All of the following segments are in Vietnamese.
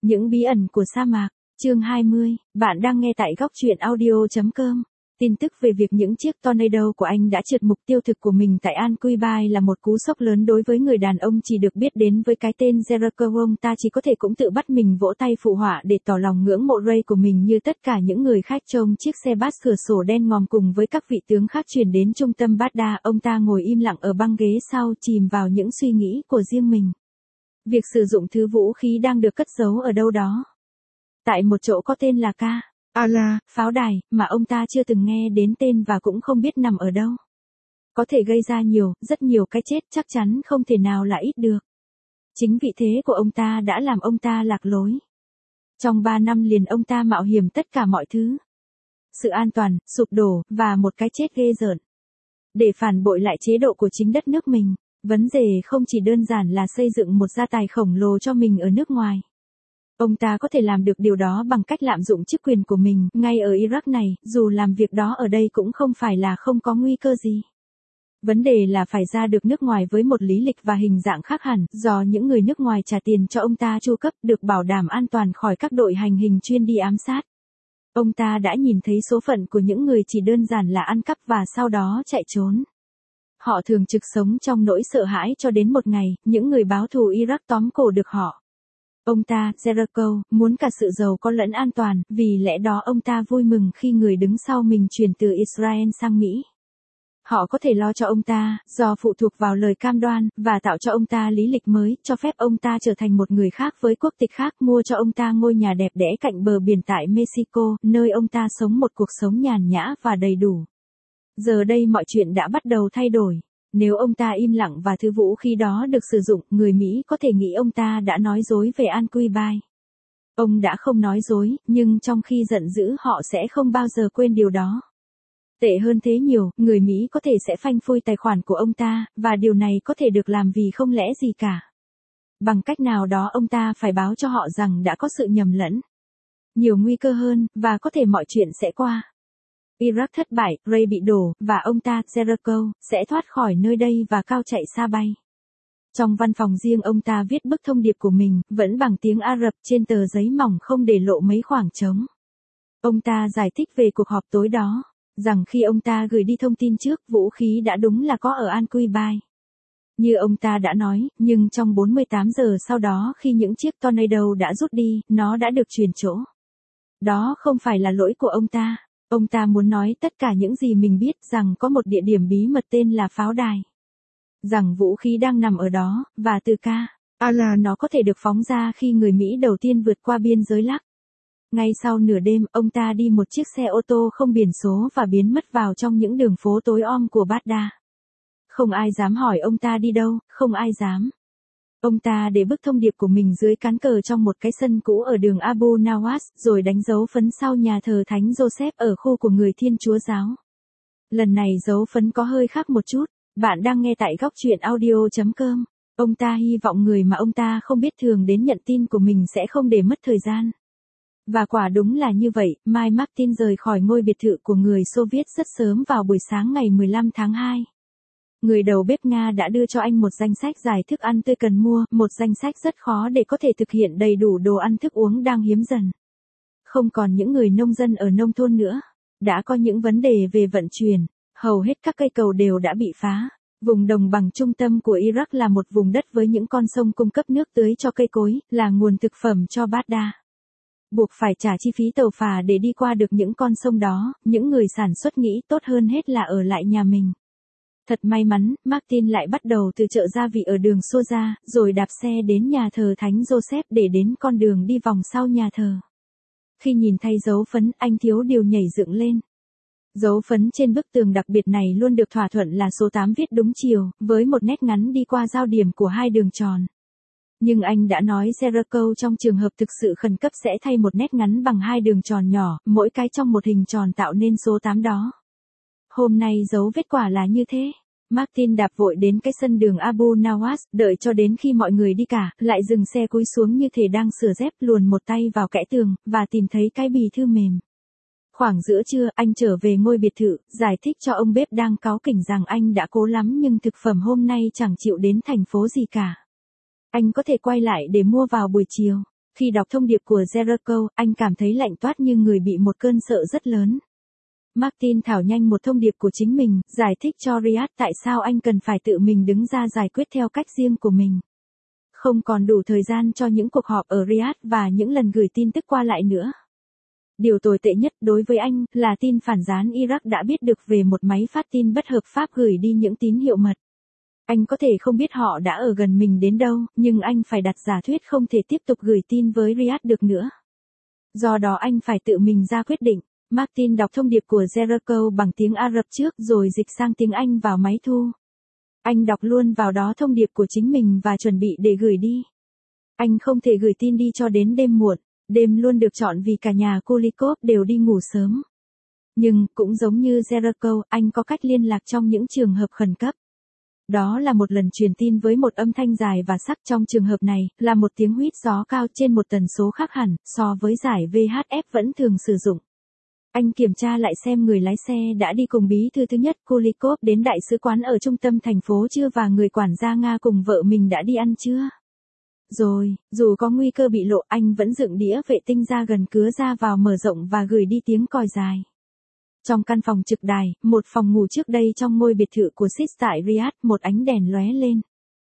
Những bí ẩn của sa mạc, chương 20, bạn đang nghe tại góc truyện audio.com. Tin tức về việc những chiếc tornado của Anh đã trượt mục tiêu thực của mình tại An Quy Bay là một cú sốc lớn đối với người đàn ông chỉ được biết đến với cái tên Jericho. Ông ta chỉ có thể cũng tự bắt mình vỗ tay phụ họa để tỏ lòng ngưỡng mộ Ray của mình như tất cả những người khách trông chiếc xe bus cửa sổ đen ngòm cùng với các vị tướng khác chuyển đến trung tâm Baghdad. Ông ta ngồi im lặng ở băng ghế sau chìm vào những suy nghĩ của riêng mình. Việc sử dụng thứ vũ khí đang được cất giấu ở đâu đó. Tại một chỗ có tên là Allah, pháo đài, mà ông ta chưa từng nghe đến tên và cũng không biết nằm ở đâu. Có thể gây ra rất nhiều cái chết, chắc chắn không thể nào là ít được. Chính vị thế của ông ta đã làm ông ta lạc lối. Trong 3 năm liền ông ta mạo hiểm tất cả mọi thứ. Sự an toàn, sụp đổ, và một cái chết ghê rợn. Để phản bội lại chế độ của chính đất nước mình, vấn đề không chỉ đơn giản là xây dựng một gia tài khổng lồ cho mình ở nước ngoài. Ông ta có thể làm được điều đó bằng cách lạm dụng chức quyền của mình ngay ở Iraq này, dù làm việc đó ở đây cũng không phải là không có nguy cơ gì. Vấn đề là phải ra được nước ngoài với một lý lịch và hình dạng khác hẳn, do những người nước ngoài trả tiền cho ông ta chu cấp, được bảo đảm an toàn khỏi các đội hành hình chuyên đi ám sát. Ông ta đã nhìn thấy số phận của những người chỉ đơn giản là ăn cắp và sau đó chạy trốn. Họ thường trực sống trong nỗi sợ hãi cho đến một ngày, những người báo thù Iraq tóm cổ được họ. Ông ta, Jericho, muốn cả sự giàu có lẫn an toàn, vì lẽ đó ông ta vui mừng khi người đứng sau mình chuyển từ Israel sang Mỹ. Họ có thể lo cho ông ta, do phụ thuộc vào lời cam đoan, và tạo cho ông ta lý lịch mới, cho phép ông ta trở thành một người khác với quốc tịch khác, mua cho ông ta ngôi nhà đẹp đẽ cạnh bờ biển tại Mexico, nơi ông ta sống một cuộc sống nhàn nhã và đầy đủ. Giờ đây mọi chuyện đã bắt đầu thay đổi. Nếu ông ta im lặng và thứ vũ khí đó được sử dụng, người Mỹ có thể nghĩ ông ta đã nói dối về An Quy Bay. Ông đã không nói dối, nhưng trong khi giận dữ họ sẽ không bao giờ quên điều đó. Tệ hơn thế nhiều, người Mỹ có thể sẽ phanh phui tài khoản của ông ta, và điều này có thể được làm vì không lẽ gì cả. Bằng cách nào đó ông ta phải báo cho họ rằng đã có sự nhầm lẫn. Nhiều nguy cơ hơn, và có thể mọi chuyện sẽ qua. Iraq thất bại, Ray bị đổ, và ông ta, Jericho, sẽ thoát khỏi nơi đây và cao chạy xa bay. Trong văn phòng riêng ông ta viết bức thông điệp của mình, vẫn bằng tiếng Ả Rập trên tờ giấy mỏng không để lộ mấy khoảng trống. Ông ta giải thích về cuộc họp tối đó, rằng khi ông ta gửi đi thông tin trước, vũ khí đã đúng là có ở An Quy Bay. Như ông ta đã nói, nhưng trong 48 giờ sau đó khi những chiếc tornado đã rút đi, nó đã được chuyển chỗ. Đó không phải là lỗi của ông ta. Ông ta muốn nói tất cả những gì mình biết, rằng có một địa điểm bí mật tên là pháo đài. Rằng vũ khí đang nằm ở đó, và từ Allah nó có thể được phóng ra khi người Mỹ đầu tiên vượt qua biên giới Lắc. Ngay sau nửa đêm, ông ta đi một chiếc xe ô tô không biển số và biến mất vào trong những đường phố tối om của Baghdad. Không ai dám hỏi ông ta đi đâu, không ai dám. Ông ta để bức thông điệp của mình dưới cán cờ trong một cái sân cũ ở đường Abu Nawas, rồi đánh dấu phấn sau nhà thờ Thánh Joseph ở khu của người Thiên Chúa giáo. Lần này dấu phấn có hơi khác một chút. Bạn đang nghe tại góc truyện audio.com. Ông ta hy vọng người mà ông ta không biết thường đến nhận tin của mình sẽ không để mất thời gian. Và quả đúng là như vậy, Mike Martin rời khỏi ngôi biệt thự của người Xô Viết rất sớm vào buổi sáng ngày 15 tháng 2. Người đầu bếp Nga đã đưa cho anh một danh sách dài thức ăn tươi cần mua, một danh sách rất khó để có thể thực hiện đầy đủ đồ ăn thức uống đang hiếm dần. Không còn những người nông dân ở nông thôn nữa. Đã có những vấn đề về vận chuyển, hầu hết các cây cầu đều đã bị phá. Vùng đồng bằng trung tâm của Iraq là một vùng đất với những con sông cung cấp nước tưới cho cây cối, là nguồn thực phẩm cho Baghdad. Buộc phải trả chi phí tàu phà để đi qua được những con sông đó, những người sản xuất nghĩ tốt hơn hết là ở lại nhà mình. Thật may mắn, Martin lại bắt đầu từ chợ gia vị ở đường Soja, rồi đạp xe đến nhà thờ Thánh Joseph để đến con đường đi vòng sau nhà thờ. Khi nhìn thấy dấu phấn, anh thiếu điều nhảy dựng lên. Dấu phấn trên bức tường đặc biệt này luôn được thỏa thuận là số 8 viết đúng chiều, với một nét ngắn đi qua giao điểm của hai đường tròn. Nhưng anh đã nói Jericho trong trường hợp thực sự khẩn cấp sẽ thay một nét ngắn bằng hai đường tròn nhỏ, mỗi cái trong một hình tròn tạo nên số 8 đó. Hôm nay dấu vết quả là như thế. Martin đạp vội đến cái sân đường Abu Nawas, đợi cho đến khi mọi người đi cả, lại dừng xe cúi xuống như thể đang sửa dép, luồn một tay vào kẽ tường, và tìm thấy cái bì thư mềm. Khoảng giữa trưa, anh trở về ngôi biệt thự, giải thích cho ông bếp đang cáu kỉnh rằng anh đã cố lắm nhưng thực phẩm hôm nay chẳng chịu đến thành phố gì cả. Anh có thể quay lại để mua vào buổi chiều. Khi đọc thông điệp của Jericho, anh cảm thấy lạnh toát như người bị một cơn sợ rất lớn. Martin thảo nhanh một thông điệp của chính mình, giải thích cho Riyadh tại sao anh cần phải tự mình đứng ra giải quyết theo cách riêng của mình. Không còn đủ thời gian cho những cuộc họp ở Riyadh và những lần gửi tin tức qua lại nữa. Điều tồi tệ nhất đối với anh là tin phản gián Iraq đã biết được về một máy phát tin bất hợp pháp gửi đi những tín hiệu mật. Anh có thể không biết họ đã ở gần mình đến đâu, nhưng anh phải đặt giả thuyết không thể tiếp tục gửi tin với Riyadh được nữa. Do đó anh phải tự mình ra quyết định. Martin đọc thông điệp của Jericho bằng tiếng Ả Rập trước rồi dịch sang tiếng Anh vào máy thu. Anh đọc luôn vào đó thông điệp của chính mình và chuẩn bị để gửi đi. Anh không thể gửi tin đi cho đến đêm muộn, đêm luôn được chọn vì cả nhà Kulikov đều đi ngủ sớm. Nhưng, cũng giống như Jericho, anh có cách liên lạc trong những trường hợp khẩn cấp. Đó là một lần truyền tin với một âm thanh dài và sắc, trong trường hợp này, là một tiếng huýt gió cao trên một tần số khác hẳn, so với giải VHF vẫn thường sử dụng. Anh kiểm tra lại xem người lái xe đã đi cùng bí thư thứ nhất Kulikov đến đại sứ quán ở trung tâm thành phố chưa và người quản gia Nga cùng vợ mình đã đi ăn chưa. Rồi, dù có nguy cơ bị lộ, anh vẫn dựng đĩa vệ tinh ra gần cửa ra vào mở rộng và gửi đi tiếng còi dài. Trong căn phòng trực đài, một phòng ngủ trước đây trong ngôi biệt thự của Sis tại Riyadh, một ánh đèn lóe lên.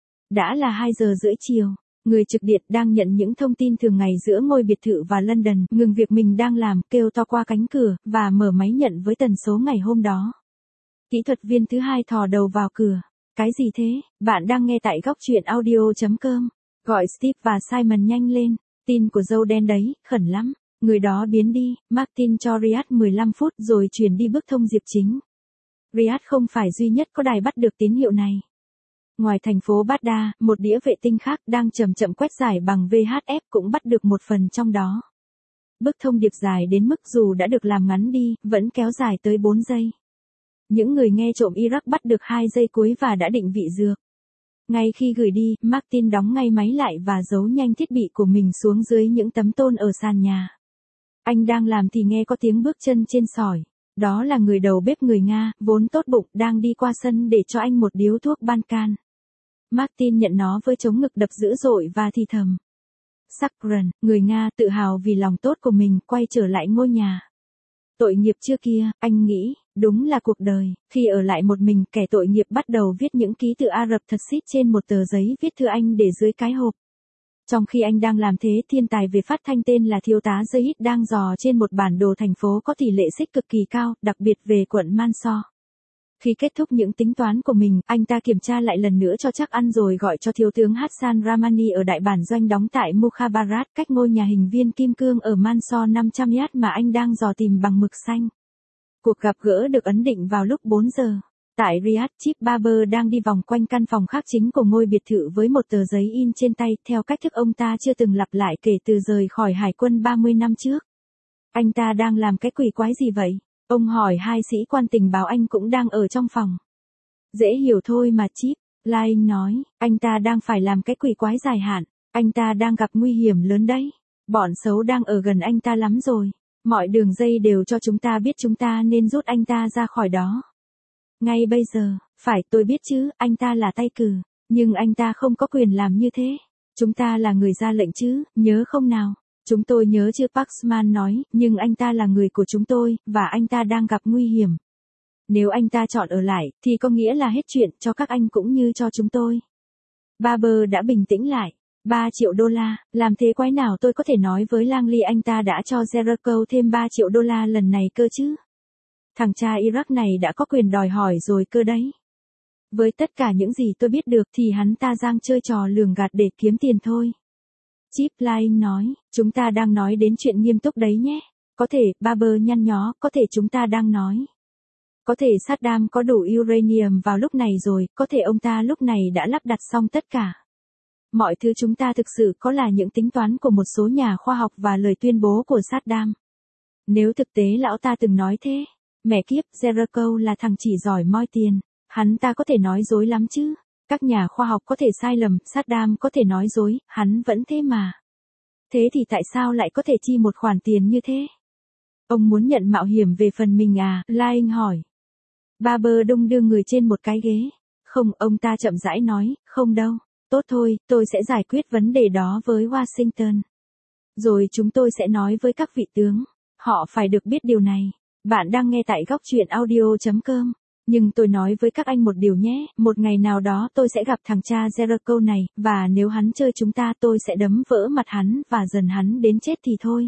Đã là 2 giờ rưỡi chiều. Người trực điện đang nhận những thông tin thường ngày giữa ngôi biệt thự và London, ngừng việc mình đang làm, kêu to qua cánh cửa, và mở máy nhận với tần số ngày hôm đó. Kỹ thuật viên thứ hai thò đầu vào cửa. Cái gì thế? Bạn đang nghe tại góc truyện audio.com. Gọi Steve và Simon nhanh lên. Tin của dâu đen đấy, khẩn lắm. Người đó biến đi. Martin cho Riyadh 15 phút rồi chuyển đi bức thông điệp chính. Riyadh không phải duy nhất có đài bắt được tín hiệu này. Ngoài thành phố Baghdad, một đĩa vệ tinh khác đang chậm chậm quét giải bằng VHF cũng bắt được một phần trong đó. Bức thông điệp dài đến mức dù đã được làm ngắn đi, vẫn kéo dài tới 4 giây. Những người nghe trộm Iraq bắt được 2 giây cuối và đã định vị dược. Ngay khi gửi đi, Martin đóng ngay máy lại và giấu nhanh thiết bị của mình xuống dưới những tấm tôn ở sàn nhà. Anh đang làm thì nghe có tiếng bước chân trên sỏi. Đó là người đầu bếp người Nga, vốn tốt bụng, đang đi qua sân để cho anh một điếu thuốc Bankan. Martin nhận nó với chống ngực đập dữ dội và thì thầm. Sakran, người Nga tự hào vì lòng tốt của mình, quay trở lại ngôi nhà. Tội nghiệp chưa kia, anh nghĩ, đúng là cuộc đời. Khi ở lại một mình, kẻ tội nghiệp bắt đầu viết những ký tự Ả Rập thật xít trên một tờ giấy viết thư anh để dưới cái hộp. Trong khi anh đang làm thế, thiên tài về phát thanh tên là thiếu tá Zahid đang dò trên một bản đồ thành phố có tỷ lệ xích cực kỳ cao, đặc biệt về quận Mansour. Khi kết thúc những tính toán của mình, anh ta kiểm tra lại lần nữa cho chắc ăn rồi gọi cho thiếu tướng Hassan Ramani ở đại bản doanh đóng tại Mukhabarat, cách ngôi nhà hình viên kim cương ở Mansour 500 yard mà anh đang dò tìm bằng mực xanh. Cuộc gặp gỡ được ấn định vào lúc 4 giờ. Tại Riyadh, Chip Barber đang đi vòng quanh căn phòng khác chính của ngôi biệt thự với một tờ giấy in trên tay, theo cách thức ông ta chưa từng lặp lại kể từ rời khỏi hải quân 30 năm trước. Anh ta đang làm cái quỷ quái gì vậy? Ông hỏi hai sĩ quan tình báo anh cũng đang ở trong phòng. Dễ hiểu thôi mà Chip, Laing nói, anh ta đang phải làm cái quỷ quái dài hạn. Anh ta đang gặp nguy hiểm lớn đấy. Bọn xấu đang ở gần anh ta lắm rồi. Mọi đường dây đều cho chúng ta biết chúng ta nên rút anh ta ra khỏi đó. Ngay bây giờ, phải tôi biết chứ, anh ta là tay cử. Nhưng anh ta không có quyền làm như thế. Chúng ta là người ra lệnh chứ, nhớ không nào? Chúng tôi nhớ chứ, Paxman nói, nhưng anh ta là người của chúng tôi, và anh ta đang gặp nguy hiểm. Nếu anh ta chọn ở lại, thì có nghĩa là hết chuyện cho các anh cũng như cho chúng tôi. Barber đã bình tĩnh lại. 3 triệu đô la, làm thế quái nào tôi có thể nói với Langley anh ta đã cho Jericho thêm 3 triệu đô la lần này cơ chứ? Thằng cha Iraq này đã có quyền đòi hỏi rồi cơ đấy. Với tất cả những gì tôi biết được thì hắn ta đang chơi trò lường gạt để kiếm tiền thôi. Chip Laing nói, chúng ta đang nói đến chuyện nghiêm túc đấy nhé. Có thể, Barber nhăn nhó, có thể chúng ta đang nói. Có thể Saddam có đủ uranium vào lúc này rồi, có thể ông ta lúc này đã lắp đặt xong tất cả. Mọi thứ chúng ta thực sự có là những tính toán của một số nhà khoa học và lời tuyên bố của Saddam. Nếu thực tế lão ta từng nói thế, mẹ kiếp, Jericho là thằng chỉ giỏi moi tiền. Hắn ta có thể nói dối lắm chứ. Các nhà khoa học có thể sai lầm, Saddam có thể nói dối, hắn vẫn thế mà. Thế thì tại sao lại có thể chi một khoản tiền như thế? Ông muốn nhận mạo hiểm về phần mình à? Laing hỏi. Barber đung đưa người trên một cái ghế. Không, ông ta chậm rãi nói, không đâu. Tốt thôi, tôi sẽ giải quyết vấn đề đó với Washington. Rồi chúng tôi sẽ nói với các vị tướng. Họ phải được biết điều này. Bạn đang nghe tại góc truyện audio.com. Nhưng tôi nói với các anh một điều nhé, một ngày nào đó tôi sẽ gặp thằng cha Jericho này, và nếu hắn chơi chúng ta tôi sẽ đấm vỡ mặt hắn và dần hắn đến chết thì thôi.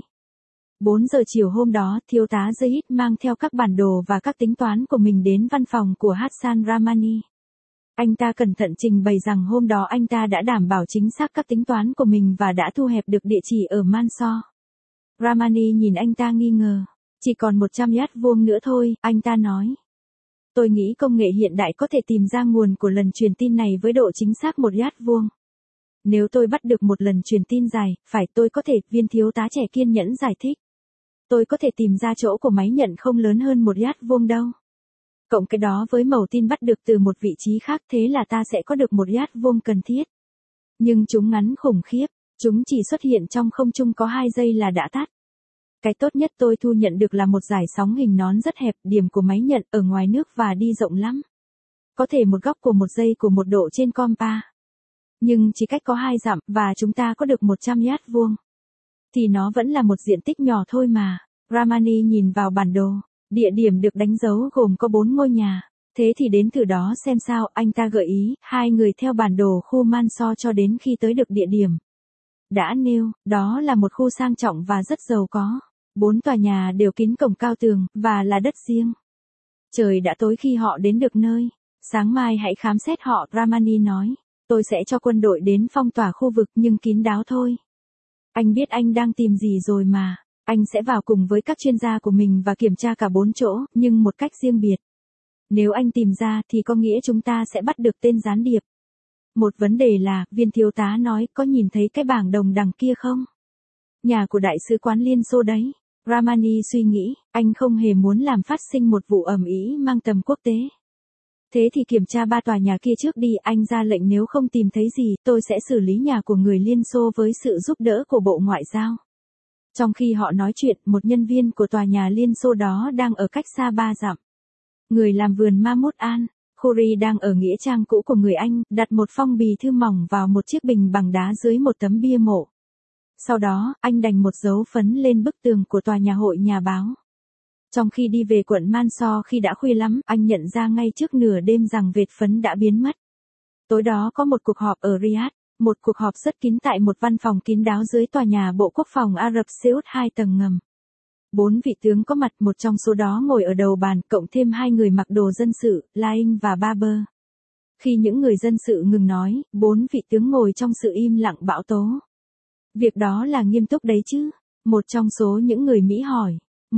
4 giờ chiều hôm đó, thiếu tá Zahid mang theo các bản đồ và các tính toán của mình đến văn phòng của Hassan Rahmani. Anh ta cẩn thận trình bày rằng hôm đó anh ta đã đảm bảo chính xác các tính toán của mình và đã thu hẹp được địa chỉ ở Mansour. Rahmani nhìn anh ta nghi ngờ. Chỉ còn 100 yard vuông nữa thôi, anh ta nói. Tôi nghĩ công nghệ hiện đại có thể tìm ra nguồn của lần truyền tin này với độ chính xác 1 yard vuông. Nếu tôi bắt được một lần truyền tin dài, phải tôi có thể, viên thiếu tá trẻ kiên nhẫn giải thích. Tôi có thể tìm ra chỗ của máy nhận không lớn hơn 1 yard vuông đâu. Cộng cái đó với mẩu tin bắt được từ một vị trí khác, thế là ta sẽ có được 1 yard vuông cần thiết. Nhưng chúng ngắn khủng khiếp, chúng chỉ xuất hiện trong không trung có 2 giây là đã tắt. Cái tốt nhất tôi thu nhận được là một dải sóng hình nón rất hẹp, điểm của máy nhận ở ngoài nước và đi rộng lắm. Có thể một góc của 1 giây của 1 độ trên compa. Nhưng chỉ cách có 2 dặm, và chúng ta có được 100 yard vuông. Thì nó vẫn là một diện tích nhỏ thôi mà. Rahmani nhìn vào bản đồ. Địa điểm được đánh dấu gồm có 4 ngôi nhà. Thế thì đến thử đó xem sao, anh ta gợi ý. Hai người theo bản đồ khu Mansour cho đến khi tới được địa điểm đã nêu, đó là một khu sang trọng và rất giàu có. 4 tòa nhà đều kín cổng cao tường, và là đất riêng. Trời đã tối khi họ đến được nơi. Sáng mai hãy khám xét họ, Rahmani nói. Tôi sẽ cho quân đội đến phong tỏa khu vực nhưng kín đáo thôi. Anh biết anh đang tìm gì rồi mà. Anh sẽ vào cùng với các chuyên gia của mình và kiểm tra cả 4 chỗ, nhưng một cách riêng biệt. Nếu anh tìm ra thì có nghĩa chúng ta sẽ bắt được tên gián điệp. Một vấn đề là, viên thiếu tá nói, có nhìn thấy cái bảng đồng đằng kia không? Nhà của đại sứ quán Liên Xô đấy. Rahmani suy nghĩ, anh không hề muốn làm phát sinh một vụ ầm ĩ mang tầm quốc tế. Thế thì kiểm tra 3 tòa nhà kia trước đi, anh ra lệnh nếu không tìm thấy gì, tôi sẽ xử lý nhà của người Liên Xô với sự giúp đỡ của Bộ Ngoại giao. Trong khi họ nói chuyện, một nhân viên của tòa nhà Liên Xô đó đang ở cách xa 3 dặm. Người làm vườn Mahmoud Al-Khoury đang ở nghĩa trang cũ của người Anh, đặt một phong bì thư mỏng vào một chiếc bình bằng đá dưới một tấm bia mộ. Sau đó, anh đành một dấu phấn lên bức tường của tòa nhà hội nhà báo. Trong khi đi về quận Mansour khi đã khuya lắm, anh nhận ra ngay trước nửa đêm rằng vệt phấn đã biến mất. Tối đó có một cuộc họp ở Riyadh, một cuộc họp rất kín tại một văn phòng kín đáo dưới tòa nhà Bộ Quốc phòng Ả Rập Xê Út 2 tầng ngầm. 4 vị tướng có mặt, một trong số đó ngồi ở đầu bàn, cộng thêm 2 người mặc đồ dân sự, Laing và Barber. Khi những người dân sự ngừng nói, 4 vị tướng ngồi trong sự im lặng bão tố. Việc đó là nghiêm túc đấy chứ? Một trong số những người Mỹ hỏi.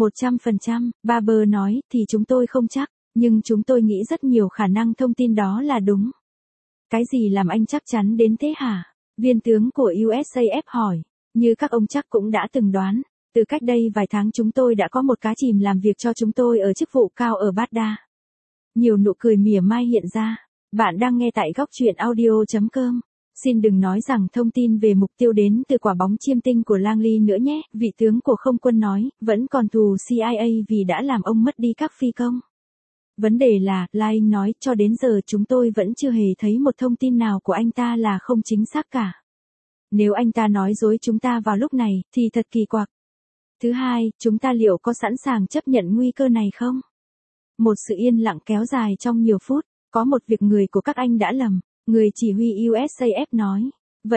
100%, Barber nói, thì chúng tôi không chắc, nhưng chúng tôi nghĩ rất nhiều khả năng thông tin đó là đúng. Cái gì làm anh chắc chắn đến thế hả? Viên tướng của USAF hỏi. Như các ông chắc cũng đã từng đoán, từ cách đây vài tháng chúng tôi đã có một cá chìm làm việc cho chúng tôi ở chức vụ cao ở Baghdad. Nhiều nụ cười mỉa mai hiện ra. Bạn đang nghe tại góc truyện audio.com. Xin đừng nói rằng thông tin về mục tiêu đến từ quả bóng chiêm tinh của Langley nữa nhé, vị tướng của không quân nói, vẫn còn thù CIA vì đã làm ông mất đi các phi công. Vấn đề là, Laing nói, cho đến giờ chúng tôi vẫn chưa hề thấy một thông tin nào của anh ta là không chính xác cả. Nếu anh ta nói dối chúng ta vào lúc này, thì thật kỳ quặc. Thứ hai, chúng ta liệu có sẵn sàng chấp nhận nguy cơ này không? Một sự yên lặng kéo dài trong nhiều phút, có một việc người của các anh đã lầm. Người chỉ huy USAF nói.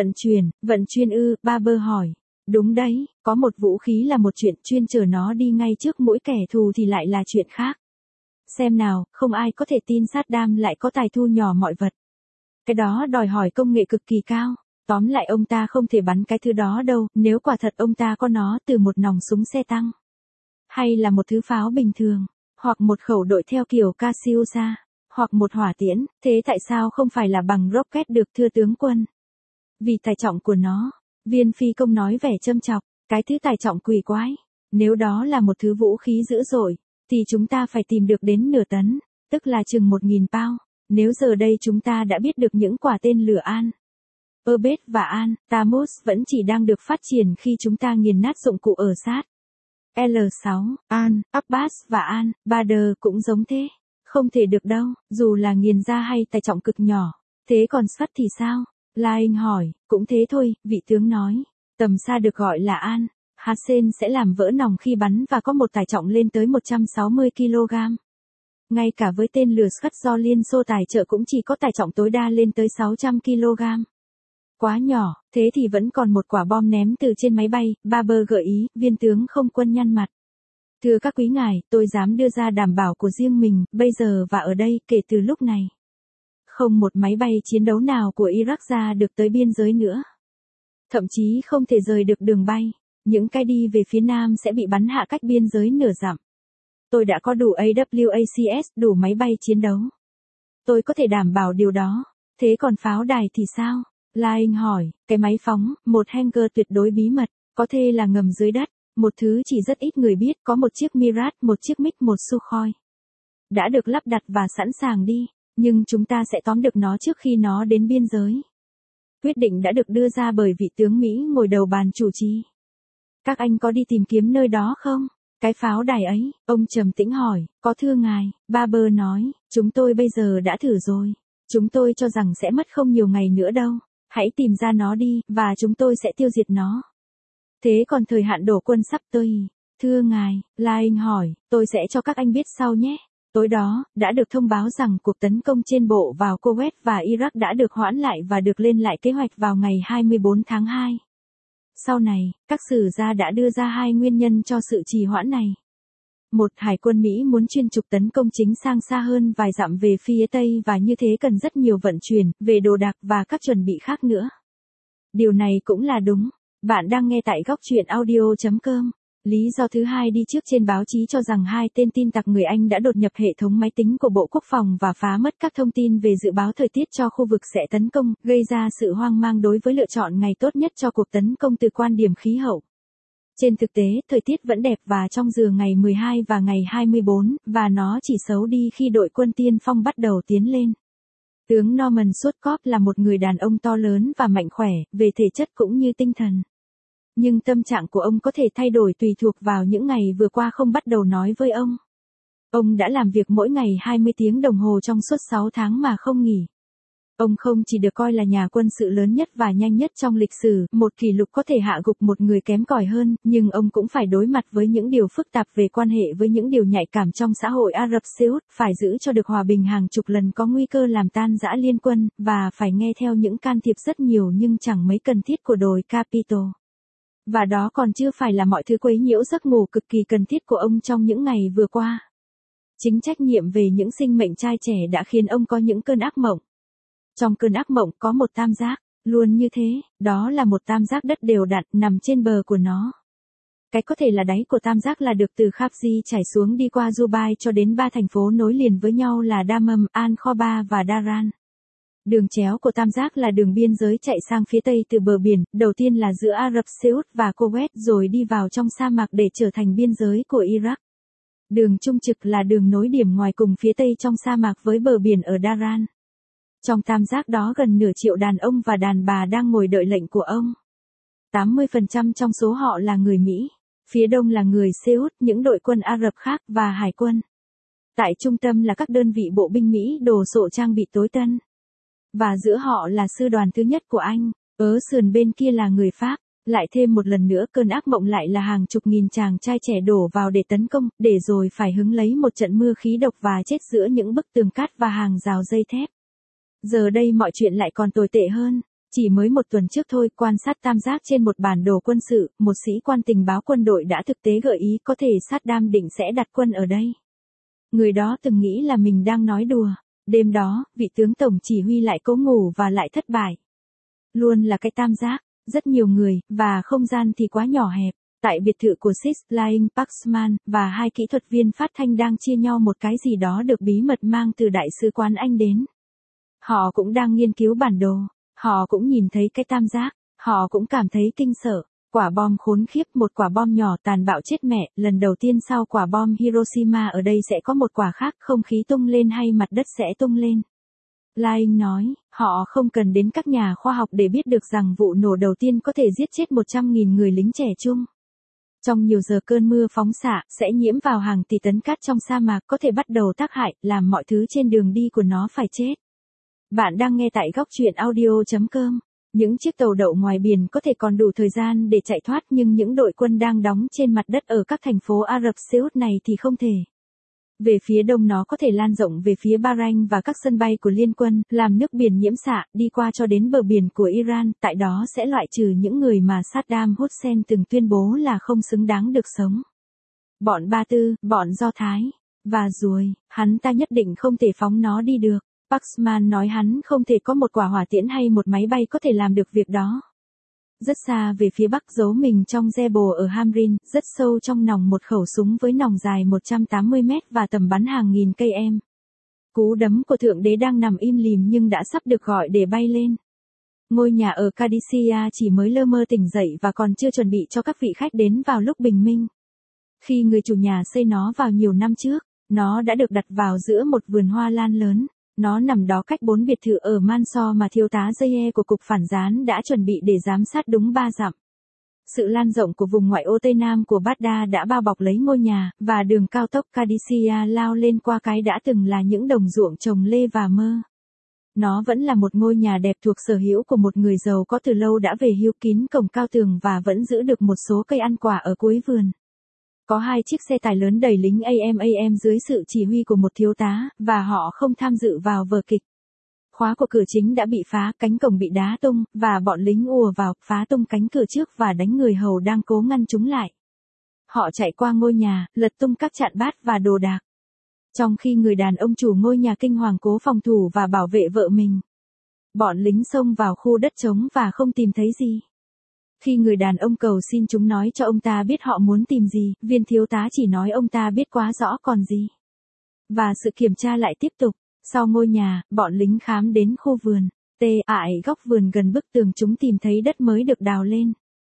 Vận chuyển ư, Barber hỏi. Đúng đấy, có một vũ khí là một chuyện, chuyên chở nó đi ngay trước mỗi kẻ thù thì lại là chuyện khác. Xem nào, không ai có thể tin Saddam lại có tài thu nhỏ mọi vật. Cái đó đòi hỏi công nghệ cực kỳ cao. Tóm lại ông ta không thể bắn cái thứ đó đâu, nếu quả thật ông ta có nó từ một nòng súng xe tăng. Hay là một thứ pháo bình thường, hoặc một khẩu đội theo kiểu Katyusha. Hoặc một hỏa tiễn, thế tại sao không phải là bằng rocket được thưa tướng quân? Vì tải trọng của nó, viên phi công nói vẻ châm chọc, cái thứ tải trọng quỷ quái. Nếu đó là một thứ vũ khí dữ dội, thì chúng ta phải tìm được đến nửa tấn, tức là chừng 1.000 pound. Nếu giờ đây chúng ta đã biết được những quả tên lửa Obed và Tammuz vẫn chỉ đang được phát triển khi chúng ta nghiền nát dụng cụ ở sát. L6, Abbas và Badr cũng giống thế. Không thể được đâu, dù là nghiền ra hay tài trọng cực nhỏ. Thế còn sắt thì sao? Laing hỏi, cũng thế thôi, vị tướng nói. Tầm xa được gọi là An Hasen sẽ làm vỡ nòng khi bắn và có một tải trọng lên tới 160 kg. Ngay cả với tên lửa Scud do Liên Xô tài trợ cũng chỉ có tải trọng tối đa lên tới 600 kg. Quá nhỏ, thế thì vẫn còn một quả bom ném từ trên máy bay, Barber gợi ý, viên tướng không quân nhăn mặt. Thưa các quý ngài, tôi dám đưa ra đảm bảo của riêng mình, bây giờ và ở đây, kể từ lúc này. Không một máy bay chiến đấu nào của Iraq ra được tới biên giới nữa. Thậm chí không thể rời được đường bay, những cái đi về phía nam sẽ bị bắn hạ cách biên giới nửa dặm. Tôi đã có đủ AWACS, đủ máy bay chiến đấu. Tôi có thể đảm bảo điều đó. Thế còn pháo đài thì sao? Laing hỏi, cái máy phóng, một hangar tuyệt đối bí mật, có thể là ngầm dưới đất, một thứ chỉ rất ít người biết, có một chiếc Mirage, một chiếc MiG-1 Sukhoi. Đã được lắp đặt và sẵn sàng đi, nhưng chúng ta sẽ tóm được nó trước khi nó đến biên giới. Quyết định đã được đưa ra bởi vị tướng Mỹ ngồi đầu bàn chủ trì. Các anh có đi tìm kiếm nơi đó không? Cái pháo đài ấy, ông trầm tĩnh hỏi, có thưa ngài, Barber nói, chúng tôi bây giờ đã thử rồi. Chúng tôi cho rằng sẽ mất không nhiều ngày nữa đâu. Hãy tìm ra nó đi, và chúng tôi sẽ tiêu diệt nó. Thế còn thời hạn đổ quân sắp tới? Thưa ngài, Laing hỏi, tôi sẽ cho các anh biết sau nhé. Tối đó, đã được thông báo rằng cuộc tấn công trên bộ vào Kuwait và Iraq đã được hoãn lại và được lên lại kế hoạch vào ngày 24 tháng 2. Sau này, các sử gia đã đưa ra hai nguyên nhân cho sự trì hoãn này. Một, Hải quân Mỹ muốn chuyên trục tấn công chính sang xa hơn vài dặm về phía Tây và như thế cần rất nhiều vận chuyển, về đồ đạc và các chuẩn bị khác nữa. Điều này cũng là đúng. Bạn đang nghe tại góc truyện audio.com. Lý do thứ hai đi trước trên báo chí cho rằng hai tên tin tặc người Anh đã đột nhập hệ thống máy tính của Bộ Quốc phòng và phá mất các thông tin về dự báo thời tiết cho khu vực sẽ tấn công, gây ra sự hoang mang đối với lựa chọn ngày tốt nhất cho cuộc tấn công từ quan điểm khí hậu. Trên thực tế, thời tiết vẫn đẹp và trong giờ ngày 12 và ngày 24, và nó chỉ xấu đi khi đội quân tiên phong bắt đầu tiến lên. Tướng Norman Schwarzkopf là một người đàn ông to lớn và mạnh khỏe, về thể chất cũng như tinh thần. Nhưng tâm trạng của ông có thể thay đổi tùy thuộc vào những ngày vừa qua không bắt đầu nói với ông. Ông đã làm việc mỗi ngày 20 tiếng đồng hồ trong suốt 6 tháng mà không nghỉ. Ông không chỉ được coi là nhà quân sự lớn nhất và nhanh nhất trong lịch sử, một kỷ lục có thể hạ gục một người kém cỏi hơn, nhưng ông cũng phải đối mặt với những điều phức tạp về quan hệ với những điều nhạy cảm trong xã hội Ả Rập Xê Út, phải giữ cho được hòa bình hàng chục lần có nguy cơ làm tan rã liên quân, và phải nghe theo những can thiệp rất nhiều nhưng chẳng mấy cần thiết của đồi Capitol. Và đó còn chưa phải là mọi thứ quấy nhiễu giấc ngủ cực kỳ cần thiết của ông trong những ngày vừa qua. Chính trách nhiệm về những sinh mệnh trai trẻ đã khiến ông có những cơn ác mộng. Trong cơn ác mộng có một tam giác, luôn như thế, đó là một tam giác đất đều đặn nằm trên bờ của nó. Cái có thể là đáy của tam giác là được từ Khafji chảy xuống đi qua Dubai cho đến ba thành phố nối liền với nhau là Dammam, Al-Khobar và Daran. Đường chéo của tam giác là đường biên giới chạy sang phía tây từ bờ biển, đầu tiên là giữa Ả Rập Xê Út và Kuwait rồi đi vào trong sa mạc để trở thành biên giới của Iraq. Đường trung trực là đường nối điểm ngoài cùng phía tây trong sa mạc với bờ biển ở Daran. Trong tam giác đó gần nửa triệu đàn ông và đàn bà đang ngồi đợi lệnh của ông. 80% trong số họ là người Mỹ. Phía đông là người Xê Út, những đội quân Ả Rập khác và hải quân. Tại trung tâm là các đơn vị bộ binh Mỹ đồ sộ trang bị tối tân. Và giữa họ là sư đoàn thứ nhất của Anh, ở sườn bên kia là người Pháp. Lại thêm một lần nữa cơn ác mộng lại là hàng chục nghìn chàng trai trẻ đổ vào để tấn công, để rồi phải hứng lấy một trận mưa khí độc và chết giữa những bức tường cát và hàng rào dây thép. Giờ đây mọi chuyện lại còn tồi tệ hơn. Chỉ mới một tuần trước thôi, quan sát tam giác trên một bản đồ quân sự, một sĩ quan tình báo quân đội đã thực tế gợi ý có thể Saddam định sẽ đặt quân ở đây. Người đó từng nghĩ là mình đang nói đùa. Đêm đó, vị tướng tổng chỉ huy lại cố ngủ và lại thất bại. Luôn là cái tam giác, rất nhiều người, và không gian thì quá nhỏ hẹp. Tại biệt thự của Sis, Laing Paxman, và hai kỹ thuật viên phát thanh đang chia nhau một cái gì đó được bí mật mang từ Đại sứ quán Anh đến. Họ cũng đang nghiên cứu bản đồ. Họ cũng nhìn thấy cái tam giác. Họ cũng cảm thấy kinh sợ. Quả bom khốn khiếp, một quả bom nhỏ tàn bạo chết mẹ, lần đầu tiên sau quả bom Hiroshima ở đây sẽ có một quả khác, không khí tung lên hay mặt đất sẽ tung lên. Laing nói, họ không cần đến các nhà khoa học để biết được rằng vụ nổ đầu tiên có thể giết chết 100.000 người lính trẻ trung. Trong nhiều giờ cơn mưa phóng xạ, sẽ nhiễm vào hàng tỷ tấn cát trong sa mạc có thể bắt đầu tác hại, làm mọi thứ trên đường đi của nó phải chết. Bạn đang nghe tại góc truyện audio.com. Những chiếc tàu đậu ngoài biển có thể còn đủ thời gian để chạy thoát, nhưng những đội quân đang đóng trên mặt đất ở các thành phố Ả Rập Xê Út này thì không thể. Về phía đông nó có thể lan rộng về phía Bahrain và các sân bay của liên quân, làm nước biển nhiễm xạ, đi qua cho đến bờ biển của Iran, tại đó sẽ loại trừ những người mà Saddam Hussein từng tuyên bố là không xứng đáng được sống. Bọn Ba Tư, bọn Do Thái, và ruồi, hắn ta nhất định không thể phóng nó đi được. Paxman nói hắn không thể có một quả hỏa tiễn hay một máy bay có thể làm được việc đó. Rất xa về phía bắc giấu mình trong Jebel ở Hamrin, rất sâu trong nòng một khẩu súng với nòng dài 180 mét và tầm bắn hàng nghìn cây em. Cú đấm của Thượng Đế đang nằm im lìm nhưng đã sắp được gọi để bay lên. Ngôi nhà ở Qadisiyah chỉ mới lơ mơ tỉnh dậy và còn chưa chuẩn bị cho các vị khách đến vào lúc bình minh. Khi người chủ nhà xây nó vào nhiều năm trước, nó đã được đặt vào giữa một vườn hoa lan lớn. Nó nằm đó cách 4 biệt thự ở Mansour mà thiếu tá Zaye của cục phản gián đã chuẩn bị để giám sát đúng 3 dặm. Sự lan rộng của vùng ngoại ô Tây Nam của Baghdad đã bao bọc lấy ngôi nhà, và đường cao tốc Qadisiyah lao lên qua cái đã từng là những đồng ruộng trồng lê và mơ. Nó vẫn là một ngôi nhà đẹp thuộc sở hữu của một người giàu có từ lâu đã về hưu, kín cổng cao tường và vẫn giữ được một số cây ăn quả ở cuối vườn. Có 2 chiếc xe tải lớn đầy lính AM dưới sự chỉ huy của một thiếu tá, và họ không tham dự vào vở kịch. Khóa của cửa chính đã bị phá, cánh cổng bị đá tung, và bọn lính ùa vào, phá tung cánh cửa trước và đánh người hầu đang cố ngăn chúng lại. Họ chạy qua ngôi nhà, lật tung các chạn bát và đồ đạc. Trong khi người đàn ông chủ ngôi nhà kinh hoàng cố phòng thủ và bảo vệ vợ mình. Bọn lính xông vào khu đất trống và không tìm thấy gì. Khi người đàn ông cầu xin chúng nói cho ông ta biết họ muốn tìm gì, viên thiếu tá chỉ nói ông ta biết quá rõ còn gì. Và sự kiểm tra lại tiếp tục. Sau ngôi nhà, bọn lính khám đến khu vườn. Góc vườn gần bức tường chúng tìm thấy đất mới được đào lên.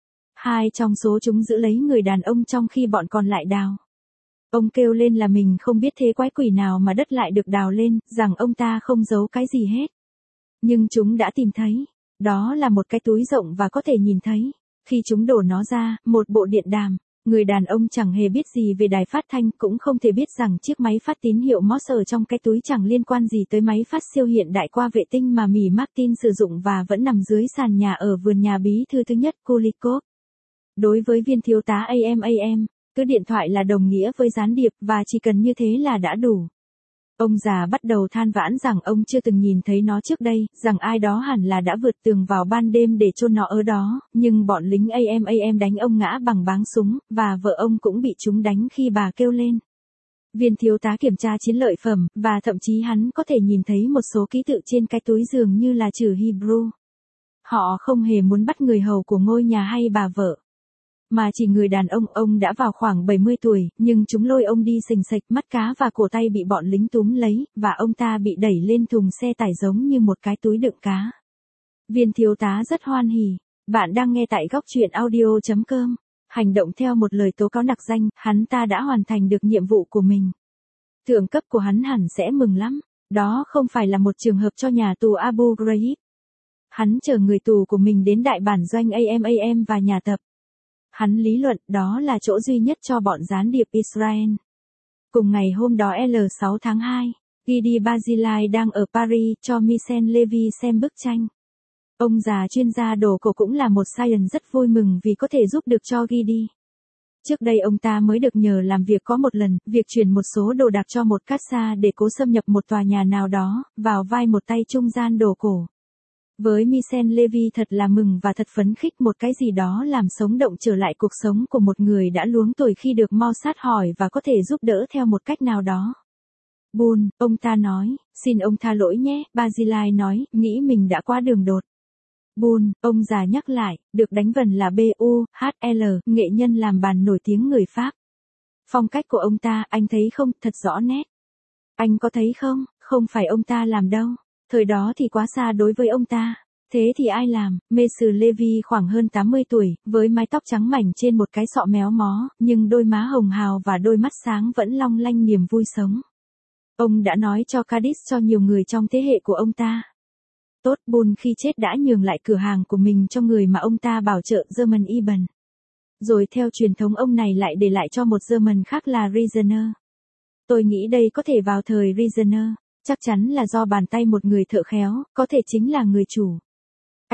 2 trong số chúng giữ lấy người đàn ông trong khi bọn còn lại đào. Ông kêu lên là mình không biết thế quái quỷ nào mà đất lại được đào lên, rằng ông ta không giấu cái gì hết. Nhưng chúng đã tìm thấy. Đó là một cái túi rộng và có thể nhìn thấy. Khi chúng đổ nó ra, một bộ điện đàm. Người đàn ông chẳng hề biết gì về đài phát thanh, cũng không thể biết rằng chiếc máy phát tín hiệu Morse ở trong cái túi chẳng liên quan gì tới máy phát siêu hiện đại qua vệ tinh mà Mỹ Martin sử dụng và vẫn nằm dưới sàn nhà ở vườn nhà bí thư thứ nhất Kulikov. Đối với viên thiếu tá AM, cứ điện thoại là đồng nghĩa với gián điệp và chỉ cần như thế là đã đủ. Ông già bắt đầu than vãn rằng ông chưa từng nhìn thấy nó trước đây, rằng ai đó hẳn là đã vượt tường vào ban đêm để chôn nó ở đó, nhưng bọn lính AM đánh ông ngã bằng báng súng, và vợ ông cũng bị chúng đánh khi bà kêu lên. Viên thiếu tá kiểm tra chiến lợi phẩm, và thậm chí hắn có thể nhìn thấy một số ký tự trên cái túi dường như là chữ Hebrew. Họ không hề muốn bắt người hầu của ngôi nhà hay bà vợ. Mà chỉ người đàn ông đã vào khoảng 70 tuổi, nhưng chúng lôi ông đi xình xệch, mắt cá và cổ tay bị bọn lính túm lấy, và ông ta bị đẩy lên thùng xe tải giống như một cái túi đựng cá. Viên thiếu tá rất hoan hỉ. Bạn đang nghe tại góc truyện audio.com. Hành động theo một lời tố cáo nặc danh, hắn ta đã hoàn thành được nhiệm vụ của mình. Thượng cấp của hắn hẳn sẽ mừng lắm. Đó không phải là một trường hợp cho nhà tù Abu Ghraib. Hắn chở người tù của mình đến đại bản doanh AM và nhà tập. Hắn lý luận đó là chỗ duy nhất cho bọn gián điệp Israel. Cùng ngày hôm đó L6 tháng 2, Gidi Bazilai đang ở Paris cho Michel Levy xem bức tranh. Ông già chuyên gia đồ cổ cũng là một science rất vui mừng vì có thể giúp được cho Gidi. Trước đây ông ta mới được nhờ làm việc có một lần, việc chuyển một số đồ đạc cho một Casa để cố xâm nhập một tòa nhà nào đó, vào vai một tay trung gian đồ cổ. Với Michel Levy thật là mừng và thật phấn khích, một cái gì đó làm sống động trở lại cuộc sống của một người đã luống tuổi khi được Mossad hỏi và có thể giúp đỡ theo một cách nào đó. Bun, ông ta nói, xin ông tha lỗi nhé, Bazilai nói, nghĩ mình đã qua đường đột. Bun, ông già nhắc lại, được đánh vần là B.U.H.L, nghệ nhân làm bàn nổi tiếng người Pháp. Phong cách của ông ta, anh thấy không, thật rõ nét. Anh có thấy không, không phải ông ta làm đâu. Thời đó thì quá xa đối với ông ta. Thế thì ai làm? Mr. Levy khoảng hơn 80 tuổi, với mái tóc trắng mảnh trên một cái sọ méo mó, nhưng đôi má hồng hào và đôi mắt sáng vẫn long lanh niềm vui sống. Ông đã nói cho Cadiz cho nhiều người trong thế hệ của ông ta. Tốt, Bun khi chết đã nhường lại cửa hàng của mình cho người mà ông ta bảo trợ, German Eben. Rồi theo truyền thống ông này lại để lại cho một German khác là Reasoner. Tôi nghĩ đây có thể vào thời Reasoner. Chắc chắn là do bàn tay một người thợ khéo, có thể chính là người chủ.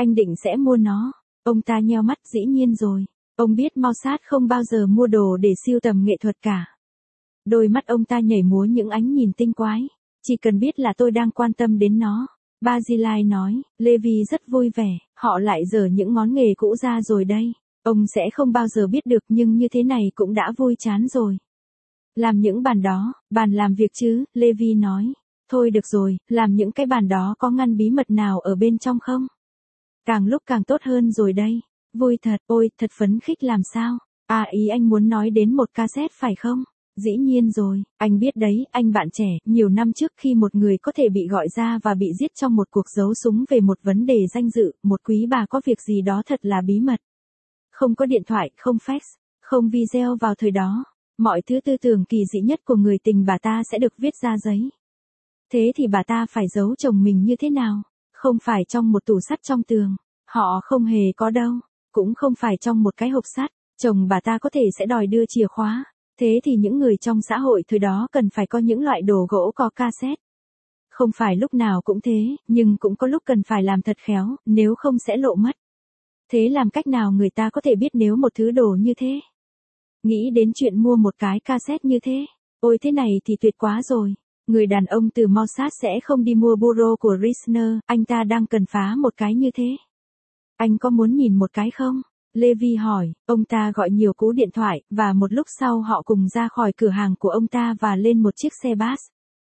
Anh định sẽ mua nó. Ông ta nheo mắt, dĩ nhiên rồi. Ông biết Mossad không bao giờ mua đồ để sưu tầm nghệ thuật cả. Đôi mắt ông ta nhảy múa những ánh nhìn tinh quái. Chỉ cần biết là tôi đang quan tâm đến nó. Barzilai nói, Levi rất vui vẻ, họ lại giở những ngón nghề cũ ra rồi đây. Ông sẽ không bao giờ biết được nhưng như thế này cũng đã vui chán rồi. Làm những bàn đó, bàn làm việc chứ, Levi nói. Thôi được rồi, làm những cái bàn đó có ngăn bí mật nào ở bên trong không? Càng lúc càng tốt hơn rồi đây. Vui thật, ôi, thật phấn khích làm sao? À ý anh muốn nói đến một cassette phải không? Dĩ nhiên rồi, anh biết đấy, anh bạn trẻ, nhiều năm trước khi một người có thể bị gọi ra và bị giết trong một cuộc đấu súng về một vấn đề danh dự, một quý bà có việc gì đó thật là bí mật. Không có điện thoại, không fax, không video vào thời đó. Mọi thứ tư tưởng kỳ dị nhất của người tình bà ta sẽ được viết ra giấy. Thế thì bà ta phải giấu chồng mình như thế nào? Không phải trong một tủ sắt trong tường. Họ không hề có đâu. Cũng không phải trong một cái hộp sắt. Chồng bà ta có thể sẽ đòi đưa chìa khóa. Thế thì những người trong xã hội thời đó cần phải có những loại đồ gỗ có cassette. Không phải lúc nào cũng thế, nhưng cũng có lúc cần phải làm thật khéo, nếu không sẽ lộ mất. Thế làm cách nào người ta có thể biết nếu một thứ đồ như thế? Nghĩ đến chuyện mua một cái cassette như thế. Ôi thế này thì tuyệt quá rồi. Người đàn ông từ Mossad sẽ không đi mua Bureau của Risner, anh ta đang cần phá một cái như thế. Anh có muốn nhìn một cái không? Levi hỏi, ông ta gọi nhiều cú điện thoại, và một lúc sau họ cùng ra khỏi cửa hàng của ông ta và lên một chiếc xe bus.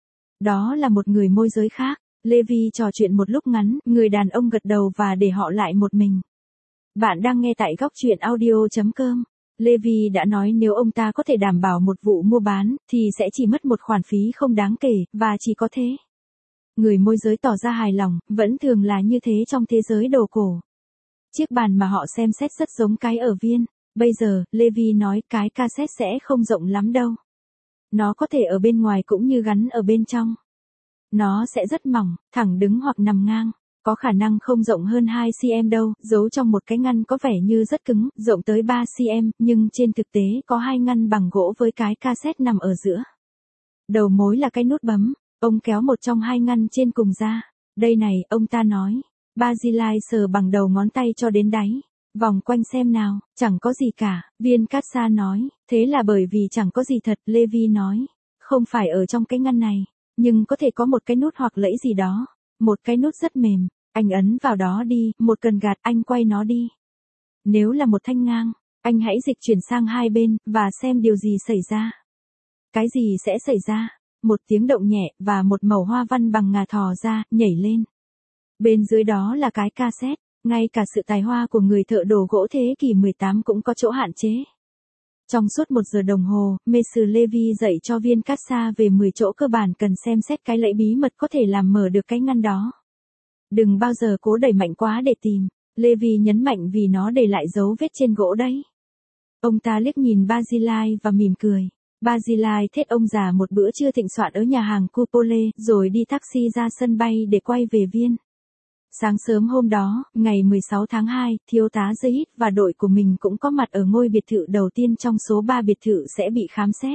Đó là một người môi giới khác. Levi trò chuyện một lúc ngắn, người đàn ông gật đầu và để họ lại một mình. Bạn đang nghe tại góc truyện audio.com. Levi đã nói nếu ông ta có thể đảm bảo một vụ mua bán, thì sẽ chỉ mất một khoản phí không đáng kể, và chỉ có thế. Người môi giới tỏ ra hài lòng, vẫn thường là như thế trong thế giới đồ cổ. Chiếc bàn mà họ xem xét rất giống cái ở Viên. Bây giờ, Levi nói cái cassette sẽ không rộng lắm đâu. Nó có thể ở bên ngoài cũng như gắn ở bên trong. Nó sẽ rất mỏng, thẳng đứng hoặc nằm ngang. Có khả năng không rộng hơn 2 cm đâu, giấu trong một cái ngăn có vẻ như rất cứng, rộng tới 3 cm, nhưng trên thực tế có 2 ngăn bằng gỗ với cái cassette nằm ở giữa. Đầu mối là cái nút bấm, ông kéo một trong 2 ngăn trên cùng ra. Đây này, ông ta nói. Barzilai sờ bằng đầu ngón tay cho đến đáy. Vòng quanh xem nào, chẳng có gì cả, Viên Katsa nói, thế là bởi vì chẳng có gì thật, Levi nói. Không phải ở trong cái ngăn này, nhưng có thể có một cái nút hoặc lẫy gì đó. Một cái nút rất mềm, anh ấn vào đó đi, một cần gạt anh quay nó đi. Nếu là một thanh ngang, anh hãy dịch chuyển sang hai bên, và xem điều gì xảy ra. Cái gì sẽ xảy ra? Một tiếng động nhẹ, và một mẩu hoa văn bằng ngà thò ra, nhảy lên. Bên dưới đó là cái cassette, ngay cả sự tài hoa của người thợ đồ gỗ thế kỷ 18 cũng có chỗ hạn chế. Trong suốt 1 giờ đồng hồ, Mr. Levi dạy cho Viên Katsa về 10 chỗ cơ bản cần xem xét cái lẫy bí mật có thể làm mở được cái ngăn đó. Đừng bao giờ cố đẩy mạnh quá để tìm, Levi nhấn mạnh vì nó để lại dấu vết trên gỗ đấy. Ông ta liếc nhìn Barzilai và mỉm cười. Barzilai thết ông già một bữa trưa thịnh soạn ở nhà hàng Cupole, rồi đi taxi ra sân bay để quay về Viên. Sáng sớm hôm đó, ngày 16 tháng 2, thiếu tá Zahid và đội của mình cũng có mặt ở ngôi biệt thự đầu tiên trong số 3 biệt thự sẽ bị khám xét.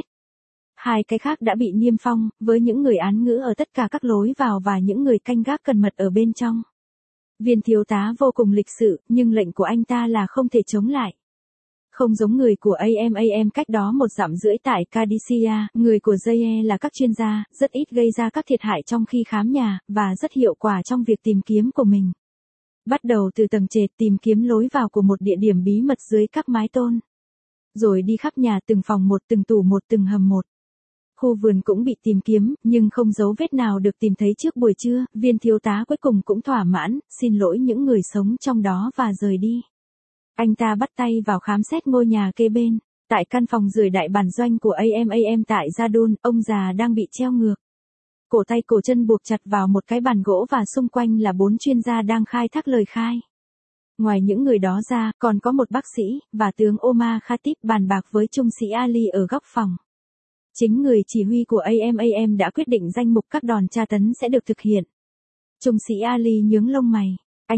2 cái khác đã bị niêm phong, với những người án ngữ ở tất cả các lối vào và những người canh gác cẩn mật ở bên trong. Viên thiếu tá vô cùng lịch sự, nhưng lệnh của anh ta là không thể chống lại. Không giống người của AMAM cách đó 1,5 dặm tại Qadisiyah, người của Zaye là các chuyên gia, rất ít gây ra các thiệt hại trong khi khám nhà, và rất hiệu quả trong việc tìm kiếm của mình. Bắt đầu từ tầng trệt tìm kiếm lối vào của một địa điểm bí mật dưới các mái tôn. Rồi đi khắp nhà từng phòng một, từng tủ một, từng hầm một. Khu vườn cũng bị tìm kiếm, nhưng không dấu vết nào được tìm thấy trước buổi trưa, viên thiếu tá cuối cùng cũng thỏa mãn, xin lỗi những người sống trong đó và rời đi. Anh ta bắt tay vào khám xét ngôi nhà kế bên. Tại căn phòng rưởi đại bản doanh của AMAM tại Jadun, ông già đang bị treo ngược. Cổ tay cổ chân buộc chặt vào một cái bàn gỗ và xung quanh là 4 chuyên gia đang khai thác lời khai. Ngoài những người đó ra, còn có một bác sĩ, và tướng Omar Khatib bàn bạc với trung sĩ Ali ở góc phòng. Chính người chỉ huy của AMAM đã quyết định danh mục các đòn tra tấn sẽ được thực hiện. Trung sĩ Ali nhướng lông mày.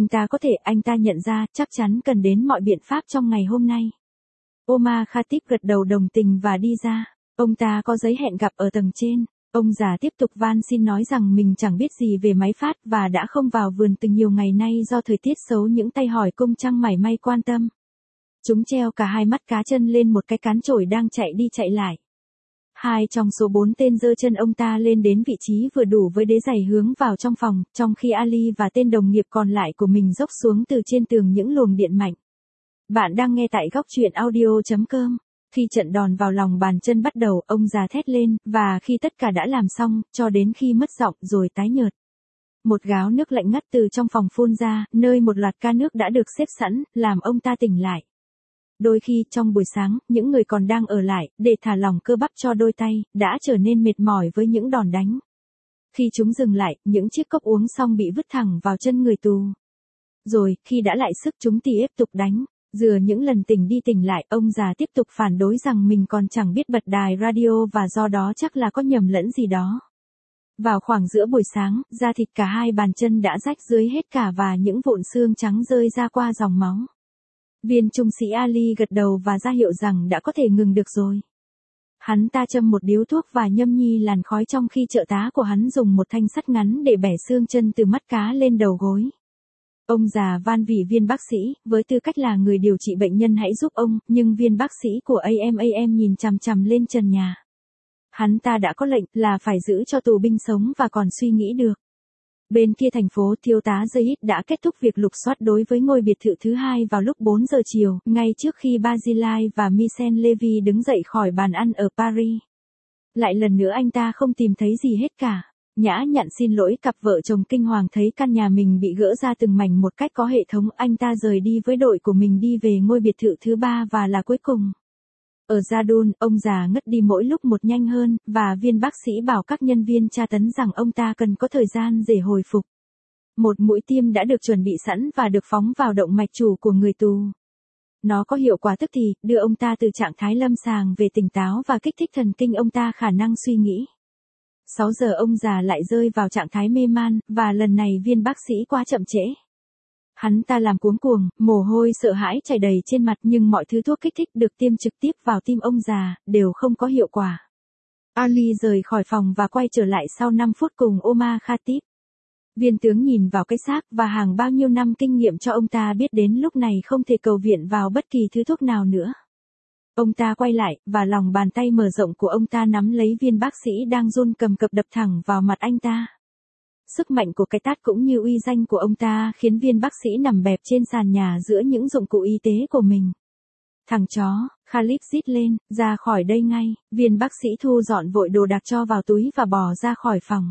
Anh ta nhận ra, chắc chắn cần đến mọi biện pháp trong ngày hôm nay. Omar Khatib gật đầu đồng tình và đi ra. Ông ta có giấy hẹn gặp ở tầng trên. Ông già tiếp tục van xin nói rằng mình chẳng biết gì về máy phát và đã không vào vườn từ nhiều ngày nay do thời tiết xấu, những tay hỏi cung chẳng mảy may quan tâm. Chúng treo cả hai mắt cá chân lên một cái cán chổi đang chạy đi chạy lại. Hai trong số 4 tên giơ chân ông ta lên đến vị trí vừa đủ với đế giày hướng vào trong phòng, trong khi Ali và tên đồng nghiệp còn lại của mình dốc xuống từ trên tường những luồng điện mạnh. Bạn đang nghe tại góc truyện audio.com. Khi trận đòn vào lòng bàn chân bắt đầu, ông già thét lên, và khi tất cả đã làm xong, cho đến khi mất giọng rồi tái nhợt. Một gáo nước lạnh ngắt từ trong phòng phun ra, nơi một loạt ca nước đã được xếp sẵn, làm ông ta tỉnh lại. Đôi khi trong buổi sáng, những người còn đang ở lại, để thả lỏng cơ bắp cho đôi tay, đã trở nên mệt mỏi với những đòn đánh. Khi chúng dừng lại, những chiếc cốc uống xong bị vứt thẳng vào chân người tù. Rồi, khi đã lại sức chúng tiếp tục đánh. Dừa những lần tỉnh đi tỉnh lại, ông già tiếp tục phản đối rằng mình còn chẳng biết bật đài radio và do đó chắc là có nhầm lẫn gì đó. Vào khoảng giữa buổi sáng, da thịt cả hai bàn chân đã rách dưới hết cả và những vụn xương trắng rơi ra qua dòng máu. Viên trung sĩ Ali gật đầu và ra hiệu rằng đã có thể ngừng được rồi. Hắn ta châm một điếu thuốc và nhâm nhi làn khói trong khi trợ tá của hắn dùng một thanh sắt ngắn để bẻ xương chân từ mắt cá lên đầu gối. Ông già van vỉ viên bác sĩ, với tư cách là người điều trị bệnh nhân hãy giúp ông, nhưng viên bác sĩ của AMAM nhìn chằm chằm lên trần nhà. Hắn ta đã có lệnh là phải giữ cho tù binh sống và còn suy nghĩ được. Bên kia thành phố, thiếu tá Zayid đã kết thúc việc lục soát đối với ngôi biệt thự thứ hai vào lúc 4 giờ chiều, ngay trước khi Barzilai và Michel Levy đứng dậy khỏi bàn ăn ở Paris. Lại lần nữa anh ta không tìm thấy gì hết cả. Nhã nhặn xin lỗi cặp vợ chồng kinh hoàng thấy căn nhà mình bị gỡ ra từng mảnh một cách có hệ thống. Anh ta rời đi với đội của mình đi về ngôi biệt thự thứ ba và là cuối cùng. Ở Jadun, ông già ngất đi mỗi lúc một nhanh hơn, và viên bác sĩ bảo các nhân viên tra tấn rằng ông ta cần có thời gian để hồi phục. Một mũi tiêm đã được chuẩn bị sẵn và được phóng vào động mạch chủ của người tù. Nó có hiệu quả tức thì, đưa ông ta từ trạng thái lâm sàng về tỉnh táo và kích thích thần kinh ông ta khả năng suy nghĩ. 6 giờ ông già lại rơi vào trạng thái mê man, và lần này viên bác sĩ quá chậm trễ. Hắn ta làm cuống cuồng, mồ hôi sợ hãi chảy đầy trên mặt, nhưng mọi thứ thuốc kích thích được tiêm trực tiếp vào tim ông già, đều không có hiệu quả. Ali rời khỏi phòng và quay trở lại sau 5 phút cùng Omar Khatib. Viên tướng nhìn vào cái xác và hàng bao nhiêu năm kinh nghiệm cho ông ta biết đến lúc này không thể cầu viện vào bất kỳ thứ thuốc nào nữa. Ông ta quay lại, và lòng bàn tay mở rộng của ông ta nắm lấy viên bác sĩ đang run cầm cập đập thẳng vào mặt anh ta. Sức mạnh của cái tát cũng như uy danh của ông ta khiến viên bác sĩ nằm bẹp trên sàn nhà giữa những dụng cụ y tế của mình. Thằng chó, Khalid rít lên, ra khỏi đây ngay. Viên bác sĩ thu dọn vội đồ đạc cho vào túi và bỏ ra khỏi phòng.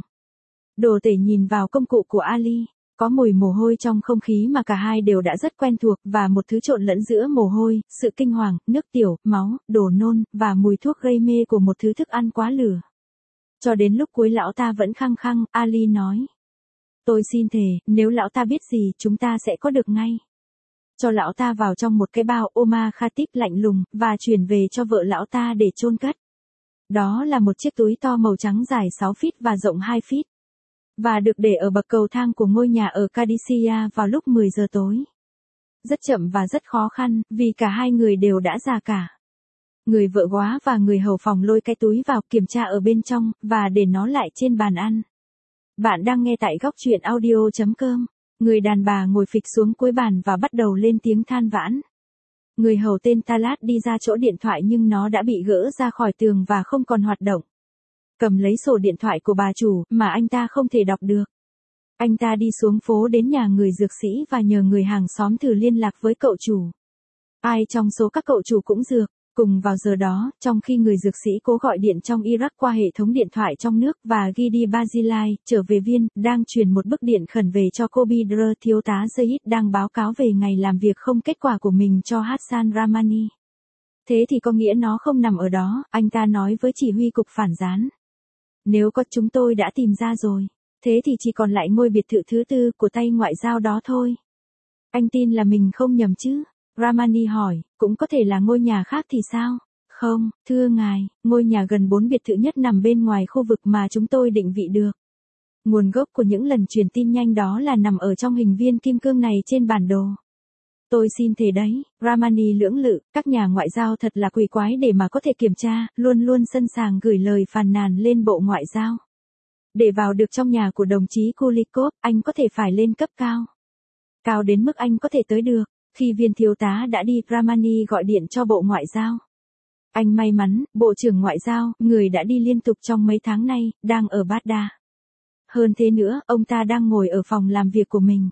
Đồ tể nhìn vào công cụ của Ali. Có mùi mồ hôi trong không khí mà cả hai đều đã rất quen thuộc, và một thứ trộn lẫn giữa mồ hôi, sự kinh hoàng, nước tiểu, máu, đồ nôn, và mùi thuốc gây mê của một thứ thức ăn quá lửa. Cho đến lúc cuối lão ta vẫn khăng khăng, Ali nói. Tôi xin thề, nếu lão ta biết gì, chúng ta sẽ có được ngay. Cho lão ta vào trong một cái bao. Omar Khatib lạnh lùng, và chuyển về cho vợ lão ta để chôn cất. Đó là một chiếc túi to màu trắng dài 6 feet và rộng 2 feet. Và được để ở bậc cầu thang của ngôi nhà ở Qadisiyah vào lúc 10 giờ tối. Rất chậm và rất khó khăn, vì cả hai người đều đã già cả. Người vợ góa và người hầu phòng lôi cái túi vào, kiểm tra ở bên trong, và để nó lại trên bàn ăn. Bạn đang nghe tại góc truyện audio.com. Người đàn bà ngồi phịch xuống cuối bàn và bắt đầu lên tiếng than vãn. Người hầu tên Talat đi ra chỗ điện thoại nhưng nó đã bị gỡ ra khỏi tường và không còn hoạt động. Cầm lấy sổ điện thoại của bà chủ, mà anh ta không thể đọc được. Anh ta đi xuống phố đến nhà người dược sĩ và nhờ người hàng xóm thử liên lạc với cậu chủ. Ai trong số các cậu chủ cũng dược. Cùng vào giờ đó, trong khi người dược sĩ cố gọi điện trong Iraq qua hệ thống điện thoại trong nước, và Gidi Barzilai, trở về viên, đang truyền một bức điện khẩn về cho Kobidr, thiếu tá Zayid đang báo cáo về ngày làm việc không kết quả của mình cho Hassan Ramani. Thế thì có nghĩa nó không nằm ở đó, anh ta nói với chỉ huy cục phản gián. Nếu có, chúng tôi đã tìm ra rồi. Thế thì chỉ còn lại ngôi biệt thự thứ tư của tay ngoại giao đó thôi. Anh tin là mình không nhầm chứ? Ramani hỏi, cũng có thể là ngôi nhà khác thì sao? Không, thưa ngài, ngôi nhà gần 4 biệt thự nhất nằm bên ngoài khu vực mà chúng tôi định vị được. Nguồn gốc của những lần truyền tin nhanh đó là nằm ở trong hình viên kim cương này trên bản đồ. Tôi xin thề đấy, Ramani lưỡng lự, các nhà ngoại giao thật là quỷ quái để mà có thể kiểm tra, luôn luôn sẵn sàng gửi lời phàn nàn lên Bộ Ngoại giao. Để vào được trong nhà của đồng chí Kulikov, anh có thể phải lên cấp cao. Cao đến mức anh có thể tới được. Khi viên thiếu tá đã đi, Ramani gọi điện cho Bộ Ngoại giao. Anh may mắn, Bộ trưởng Ngoại giao, người đã đi liên tục trong mấy tháng nay, đang ở Baghdad. Hơn thế nữa, ông ta đang ngồi ở phòng làm việc của mình.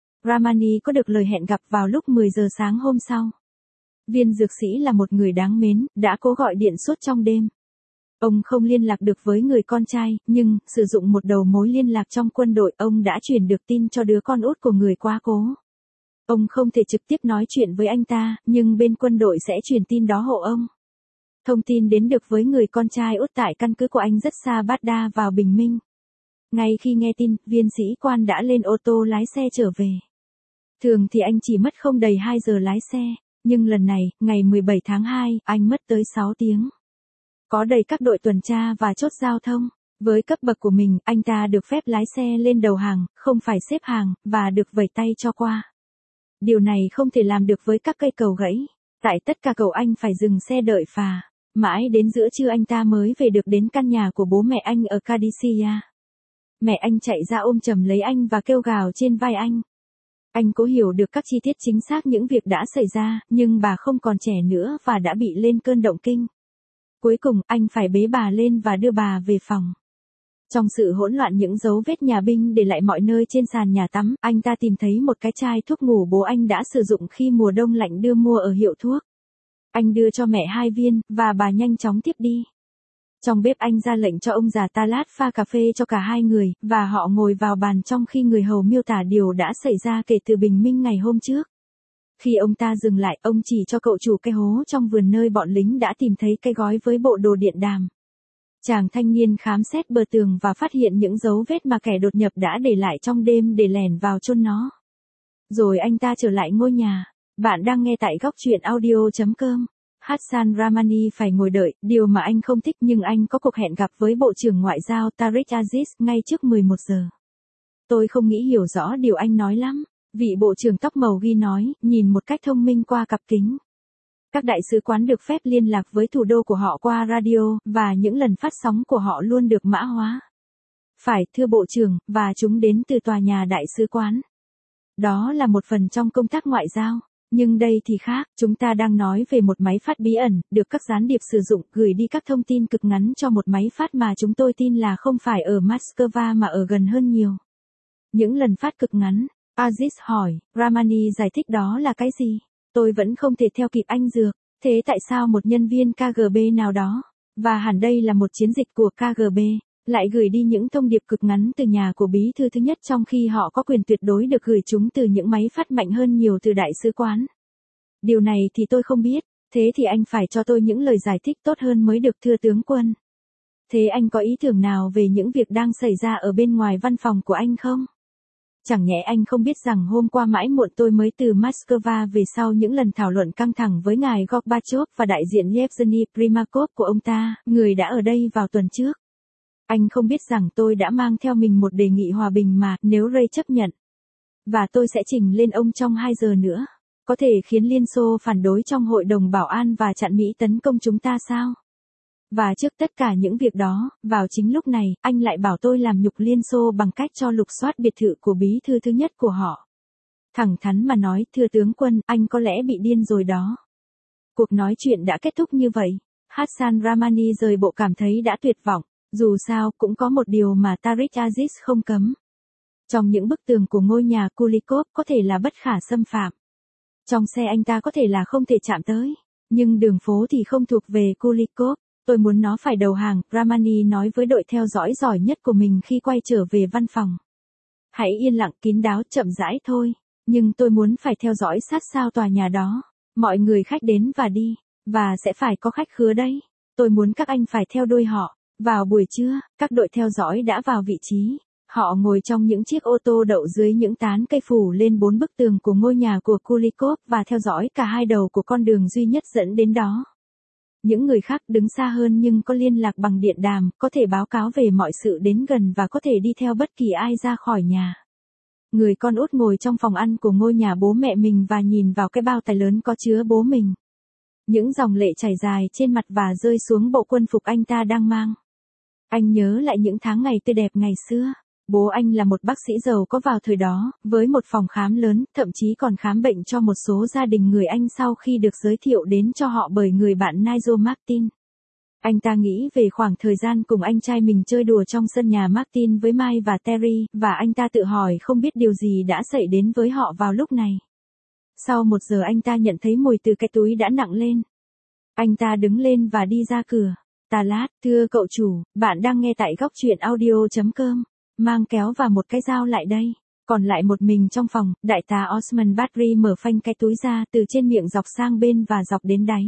Ramani có được lời hẹn gặp vào lúc 10 giờ sáng hôm sau. Viên dược sĩ là một người đáng mến, đã cố gọi điện suốt trong đêm. Ông không liên lạc được với người con trai, nhưng, sử dụng một đầu mối liên lạc trong quân đội, ông đã truyền được tin cho đứa con út của người quá cố. Ông không thể trực tiếp nói chuyện với anh ta, nhưng bên quân đội sẽ truyền tin đó hộ ông. Thông tin đến được với người con trai út tại căn cứ của anh rất xa Baghdad vào bình minh. Ngay khi nghe tin, viên sĩ quan đã lên ô tô lái xe trở về. Thường thì anh chỉ mất không đầy 2 giờ lái xe, nhưng lần này, ngày 17 tháng 2, anh mất tới 6 tiếng. Có đầy các đội tuần tra và chốt giao thông. Với cấp bậc của mình, anh ta được phép lái xe lên đầu hàng, không phải xếp hàng, và được vẩy tay cho qua. Điều này không thể làm được với các cây cầu gãy. Tại tất cả cầu anh phải dừng xe đợi phà. Mãi đến giữa trưa anh ta mới về được đến căn nhà của bố mẹ anh ở Qadisiyah. Mẹ anh chạy ra ôm chầm lấy anh và kêu gào trên vai anh. Anh cố hiểu được các chi tiết chính xác những việc đã xảy ra, nhưng bà không còn trẻ nữa và đã bị lên cơn động kinh. Cuối cùng, anh phải bế bà lên và đưa bà về phòng. Trong sự hỗn loạn những dấu vết nhà binh để lại mọi nơi trên sàn nhà tắm, anh ta tìm thấy một cái chai thuốc ngủ bố anh đã sử dụng khi mùa đông lạnh đưa mua ở hiệu thuốc. Anh đưa cho mẹ 2 viên, và bà nhanh chóng tiếp đi. Trong bếp anh ra lệnh cho ông già Talat pha cà phê cho cả hai người, và họ ngồi vào bàn trong khi người hầu miêu tả điều đã xảy ra kể từ bình minh ngày hôm trước. Khi ông ta dừng lại, ông chỉ cho cậu chủ cái hố trong vườn nơi bọn lính đã tìm thấy cái gói với bộ đồ điện đàm. Chàng thanh niên khám xét bờ tường và phát hiện những dấu vết mà kẻ đột nhập đã để lại trong đêm để lẻn vào chôn nó. Rồi anh ta trở lại ngôi nhà. Bạn đang nghe tại góc truyện audio.com. Hassan Ramani phải ngồi đợi, điều mà anh không thích, nhưng anh có cuộc hẹn gặp với Bộ trưởng Ngoại giao Tariq Aziz ngay trước 11 giờ. Tôi không nghĩ hiểu rõ điều anh nói lắm. Vị bộ trưởng tóc màu ghi nói, nhìn một cách thông minh qua cặp kính. Các đại sứ quán được phép liên lạc với thủ đô của họ qua radio, và những lần phát sóng của họ luôn được mã hóa. Phải, thưa bộ trưởng, và chúng đến từ tòa nhà đại sứ quán. Đó là một phần trong công tác ngoại giao. Nhưng đây thì khác, chúng ta đang nói về một máy phát bí ẩn, được các gián điệp sử dụng, gửi đi các thông tin cực ngắn cho một máy phát mà chúng tôi tin là không phải ở Moscow mà ở gần hơn nhiều. Những lần phát cực ngắn, Aziz hỏi, Ramani giải thích đó là cái gì? Tôi vẫn không thể theo kịp anh Dược. Thế tại sao một nhân viên KGB nào đó, và hẳn đây là một chiến dịch của KGB, lại gửi đi những thông điệp cực ngắn từ nhà của bí thư thứ nhất trong khi họ có quyền tuyệt đối được gửi chúng từ những máy phát mạnh hơn nhiều từ đại sứ quán? Điều này thì tôi không biết, thế thì anh phải cho tôi những lời giải thích tốt hơn mới được, thưa tướng quân. Thế anh có ý tưởng nào về những việc đang xảy ra ở bên ngoài văn phòng của anh không? Chẳng nhẽ anh không biết rằng hôm qua mãi muộn tôi mới từ Moscow về sau những lần thảo luận căng thẳng với ngài Gorbachev và đại diện Yevgeny Primakov của ông ta, người đã ở đây vào tuần trước. Anh không biết rằng tôi đã mang theo mình một đề nghị hòa bình mà, nếu Ray chấp nhận. Và tôi sẽ trình lên ông trong 2 giờ nữa. Có thể khiến Liên Xô phản đối trong Hội đồng Bảo an và chặn Mỹ tấn công chúng ta sao? Và trước tất cả những việc đó, vào chính lúc này, anh lại bảo tôi làm nhục Liên Xô bằng cách cho lục soát biệt thự của bí thư thứ nhất của họ. Thẳng thắn mà nói, thưa tướng quân, anh có lẽ bị điên rồi đó. Cuộc nói chuyện đã kết thúc như vậy. Hassan Ramani rời bộ cảm thấy đã tuyệt vọng. Dù sao, cũng có một điều mà Tariq Aziz không cấm. Trong những bức tường của ngôi nhà Kulikov có thể là bất khả xâm phạm. Trong xe anh ta có thể là không thể chạm tới. Nhưng đường phố thì không thuộc về Kulikov. Tôi muốn nó phải đầu hàng, Ramani nói với đội theo dõi giỏi nhất của mình khi quay trở về văn phòng. Hãy yên lặng, kín đáo, chậm rãi thôi. Nhưng tôi muốn phải theo dõi sát sao tòa nhà đó. Mọi người khách đến và đi. Và sẽ phải có khách khứa đấy. Tôi muốn các anh phải theo đuôi họ. Vào buổi trưa, các đội theo dõi đã vào vị trí. Họ ngồi trong những chiếc ô tô đậu dưới những tán cây phủ lên 4 bức tường của ngôi nhà của Kulikov và theo dõi cả hai đầu của con đường duy nhất dẫn đến đó. Những người khác đứng xa hơn nhưng có liên lạc bằng điện đàm, có thể báo cáo về mọi sự đến gần và có thể đi theo bất kỳ ai ra khỏi nhà. Người con út ngồi trong phòng ăn của ngôi nhà bố mẹ mình và nhìn vào cái bao tài lớn có chứa bố mình. Những dòng lệ chảy dài trên mặt và rơi xuống bộ quân phục anh ta đang mang. Anh nhớ lại những tháng ngày tươi đẹp ngày xưa. Bố anh là một bác sĩ giàu có vào thời đó, với một phòng khám lớn, thậm chí còn khám bệnh cho một số gia đình người Anh sau khi được giới thiệu đến cho họ bởi người bạn Nigel Martin. Anh ta nghĩ về khoảng thời gian cùng anh trai mình chơi đùa trong sân nhà Martin với Mike và Terry, và anh ta tự hỏi không biết điều gì đã xảy đến với họ vào lúc này. Sau 1 giờ anh ta nhận thấy mùi từ cái túi đã nặng lên. Anh ta đứng lên và đi ra cửa. Lát, thưa cậu chủ, bạn đang nghe tại góc truyện audio.com. Mang kéo và một cái dao lại đây. Còn lại một mình trong phòng, đại tá Osman Badri mở phanh cái túi ra từ trên miệng dọc sang bên và dọc đến đáy.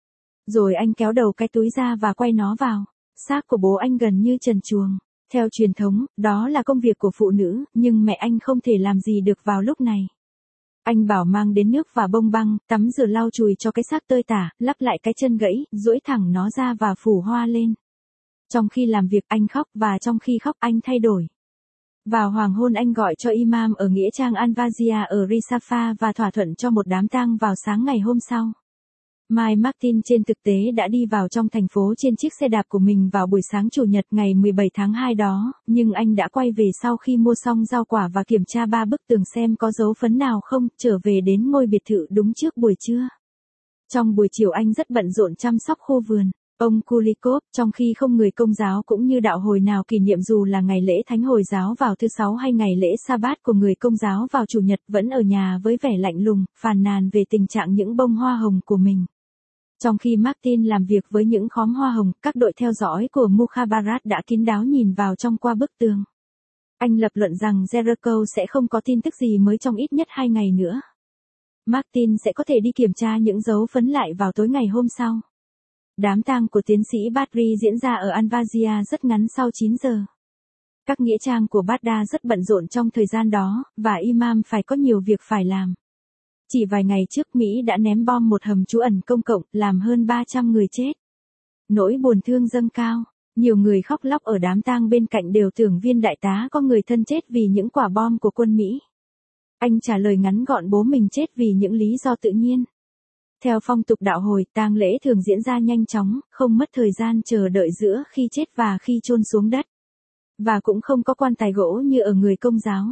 Rồi anh kéo đầu cái túi ra và quay nó vào. Xác của bố anh gần như trần truồng. Theo truyền thống, đó là công việc của phụ nữ, nhưng mẹ anh không thể làm gì được vào lúc này. Anh bảo mang đến nước và bông băng, tắm rửa lau chùi cho cái xác tơi tả, lắp lại cái chân gãy, duỗi thẳng nó ra và phủ hoa lên. Trong khi làm việc anh khóc và trong khi khóc anh thay đổi. Vào hoàng hôn anh gọi cho imam ở nghĩa trang Al-Wazia ở Risafa và thỏa thuận cho một đám tang vào sáng ngày hôm sau. Mike Martin trên thực tế đã đi vào trong thành phố trên chiếc xe đạp của mình vào buổi sáng Chủ nhật ngày 17 tháng 2 đó, nhưng anh đã quay về sau khi mua xong rau quả và kiểm tra 3 bức tường xem có dấu phấn nào không, trở về đến ngôi biệt thự đúng trước buổi trưa. Trong buổi chiều anh rất bận rộn chăm sóc khu vườn. Ông Kulikov, trong khi không người Công giáo cũng như đạo hồi nào kỷ niệm dù là ngày lễ Thánh Hồi giáo vào thứ Sáu hay ngày lễ Sa-bát của người Công giáo vào Chủ nhật, vẫn ở nhà với vẻ lạnh lùng, phàn nàn về tình trạng những bông hoa hồng của mình. Trong khi Martin làm việc với những khóm hoa hồng, các đội theo dõi của Mukhabarat đã kín đáo nhìn vào trong qua bức tường. Anh lập luận rằng Jericho sẽ không có tin tức gì mới trong ít nhất 2 ngày nữa. Martin sẽ có thể đi kiểm tra những dấu phấn lại vào tối ngày hôm sau. Đám tang của tiến sĩ Badri diễn ra ở Al-Wazia rất ngắn sau 9 giờ. Các nghĩa trang của Baghdad rất bận rộn trong thời gian đó, và imam phải có nhiều việc phải làm. Chỉ vài ngày trước Mỹ đã ném bom một hầm trú ẩn công cộng, làm hơn 300 người chết. Nỗi buồn thương dâng cao, nhiều người khóc lóc ở đám tang bên cạnh đều tưởng viên đại tá có người thân chết vì những quả bom của quân Mỹ. Anh trả lời ngắn gọn bố mình chết vì những lý do tự nhiên. Theo phong tục đạo hồi, tang lễ thường diễn ra nhanh chóng, không mất thời gian chờ đợi giữa khi chết và khi chôn xuống đất. Và cũng không có quan tài gỗ như ở người Công giáo.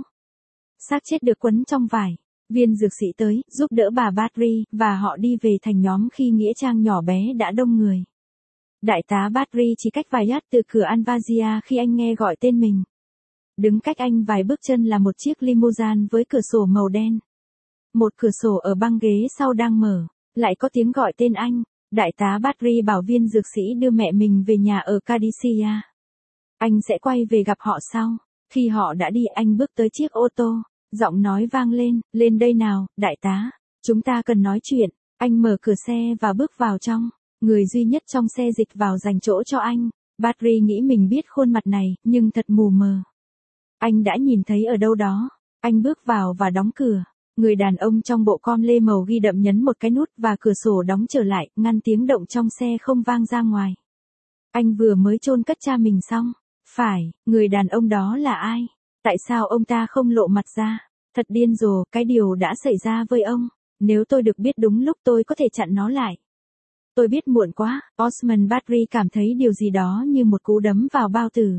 Xác chết được quấn trong vải. Viên dược sĩ tới, giúp đỡ bà Badri, và họ đi về thành nhóm khi nghĩa trang nhỏ bé đã đông người. Đại tá Badri chỉ cách vài yard từ cửa Al-Wazia khi anh nghe gọi tên mình. Đứng cách anh vài bước chân là một chiếc limousine với cửa sổ màu đen. Một cửa sổ ở băng ghế sau đang mở, lại có tiếng gọi tên anh. Đại tá Badri bảo viên dược sĩ đưa mẹ mình về nhà ở Qadisiyah. Anh sẽ quay về gặp họ sau. Khi họ đã đi, anh bước tới chiếc ô tô. Giọng nói vang lên đây nào, đại tá. Chúng ta cần nói chuyện. Anh mở cửa xe và bước vào trong. Người duy nhất trong xe dịch vào dành chỗ cho anh. Badri nghĩ mình biết khuôn mặt này, nhưng thật mù mờ. Anh đã nhìn thấy ở đâu đó. Anh bước vào và đóng cửa. Người đàn ông trong bộ com lê màu ghi đậm nhấn một cái nút và cửa sổ đóng trở lại, ngăn tiếng động trong xe không vang ra ngoài. Anh vừa mới chôn cất cha mình xong. Phải, người đàn ông đó là ai? Tại sao ông ta không lộ mặt ra? Thật điên rồ, cái điều đã xảy ra với ông. Nếu tôi được biết đúng lúc tôi có thể chặn nó lại. Tôi biết muộn quá, Osman Badri cảm thấy điều gì đó như một cú đấm vào bao tử.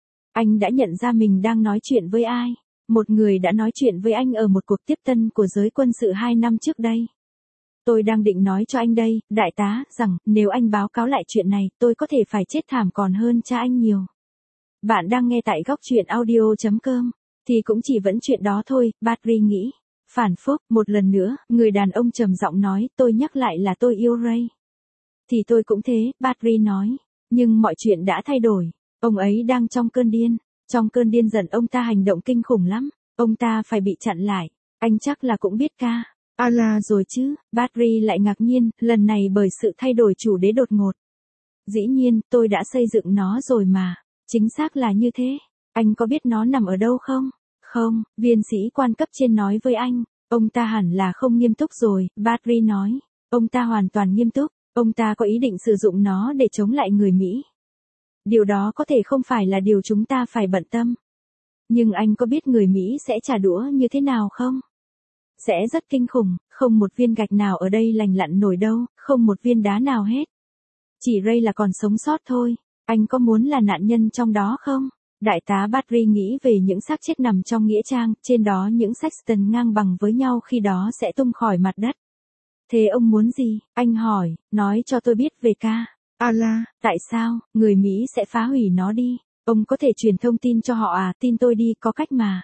Anh đã nhận ra mình đang nói chuyện với ai. Một người đã nói chuyện với anh ở một cuộc tiếp tân của giới quân sự 2 năm trước đây. Tôi đang định nói cho anh đây, đại tá, rằng, nếu anh báo cáo lại chuyện này, tôi có thể phải chết thảm còn hơn cha anh nhiều. Bạn đang nghe tại góc truyện audio.com. Thì cũng chỉ vẫn chuyện đó thôi, Badri nghĩ. Phản phúc, một lần nữa, người đàn ông trầm giọng nói, tôi nhắc lại là tôi yêu Ray. Thì tôi cũng thế, Badri nói. Nhưng mọi chuyện đã thay đổi. Ông ấy đang trong cơn điên. Trong cơn điên giận ông ta hành động kinh khủng lắm. Ông ta phải bị chặn lại. Anh chắc là cũng biết ca. Allah rồi chứ, Badri lại ngạc nhiên, lần này bởi sự thay đổi chủ đế đột ngột. Dĩ nhiên, tôi đã xây dựng nó rồi mà. Chính xác là như thế. Anh có biết nó nằm ở đâu không? Không, viên sĩ quan cấp trên nói với anh. Ông ta hẳn là không nghiêm túc rồi, Badri nói. Ông ta hoàn toàn nghiêm túc. Ông ta có ý định sử dụng nó để chống lại người Mỹ. Điều đó có thể không phải là điều chúng ta phải bận tâm. Nhưng anh có biết người Mỹ sẽ trả đũa như thế nào không? Sẽ rất kinh khủng, không một viên gạch nào ở đây lành lặn nổi đâu, không một viên đá nào hết. Chỉ Ray là còn sống sót thôi, anh có muốn là nạn nhân trong đó không? Đại tá Barry nghĩ về những xác chết nằm trong nghĩa trang, trên đó những Sexton ngang bằng với nhau khi đó sẽ tung khỏi mặt đất. Thế ông muốn gì? Anh hỏi, nói cho tôi biết về ca. Allah, tại sao, người Mỹ sẽ phá hủy nó đi? Ông có thể truyền thông tin cho họ à, tin tôi đi, có cách mà.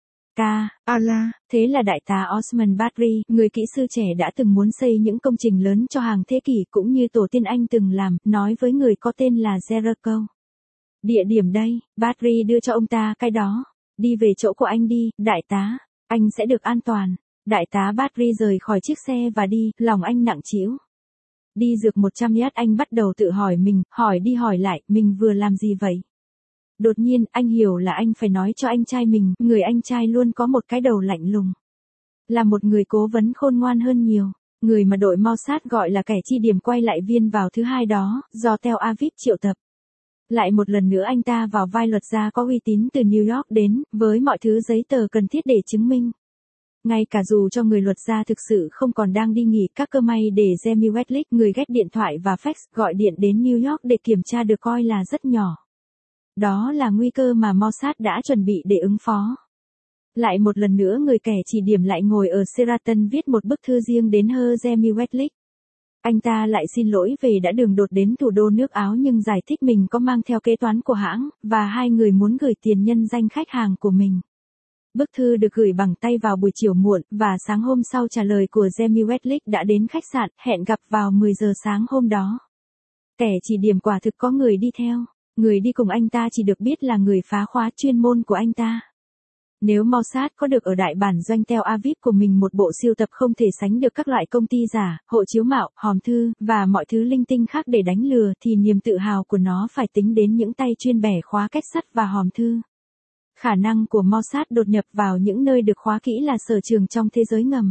Ca, Allah, thế là đại tá Osman Barry, người kỹ sư trẻ đã từng muốn xây những công trình lớn cho hàng thế kỷ cũng như tổ tiên anh từng làm, nói với người có tên là Jericho. Địa điểm đây, Barry đưa cho ông ta cái đó. Đi về chỗ của anh đi, đại tá, anh sẽ được an toàn. Đại tá Barry rời khỏi chiếc xe và đi, lòng anh nặng trĩu. Đi dược 100 yard anh bắt đầu tự hỏi mình, hỏi đi hỏi lại, mình vừa làm gì vậy? Đột nhiên, anh hiểu là anh phải nói cho anh trai mình, người anh trai luôn có một cái đầu lạnh lùng. Là một người cố vấn khôn ngoan hơn nhiều, người mà đội Mossad gọi là kẻ chi điểm quay lại viên vào thứ hai đó, do Tel Aviv triệu tập. Lại một lần nữa anh ta vào vai luật gia có uy tín từ New York đến, với mọi thứ giấy tờ cần thiết để chứng minh. Ngay cả dù cho người luật gia thực sự không còn đang đi nghỉ, các cơ may để Jamie Wetlick, người ghét điện thoại và fax, gọi điện đến New York để kiểm tra được coi là rất nhỏ. Đó là nguy cơ mà Mossad đã chuẩn bị để ứng phó. Lại một lần nữa người kẻ chỉ điểm lại ngồi ở Sheraton viết một bức thư riêng đến Jamie Wetlick. Anh ta lại xin lỗi về đã đường đột đến thủ đô nước Áo nhưng giải thích mình có mang theo kế toán của hãng, và hai người muốn gửi tiền nhân danh khách hàng của mình. Bức thư được gửi bằng tay vào buổi chiều muộn, và sáng hôm sau trả lời của Jamie Wetlick đã đến khách sạn, hẹn gặp vào 10 giờ sáng hôm đó. Kẻ chỉ điểm quả thực có người đi theo. Người đi cùng anh ta chỉ được biết là người phá khóa chuyên môn của anh ta. Nếu Mossad có được ở đại bản doanh Tel Aviv của mình một bộ sưu tập không thể sánh được các loại công ty giả, hộ chiếu mạo, hòm thư, và mọi thứ linh tinh khác để đánh lừa thì niềm tự hào của nó phải tính đến những tay chuyên bẻ khóa kết sắt và hòm thư. Khả năng của Mossad đột nhập vào những nơi được khóa kỹ là sở trường trong thế giới ngầm.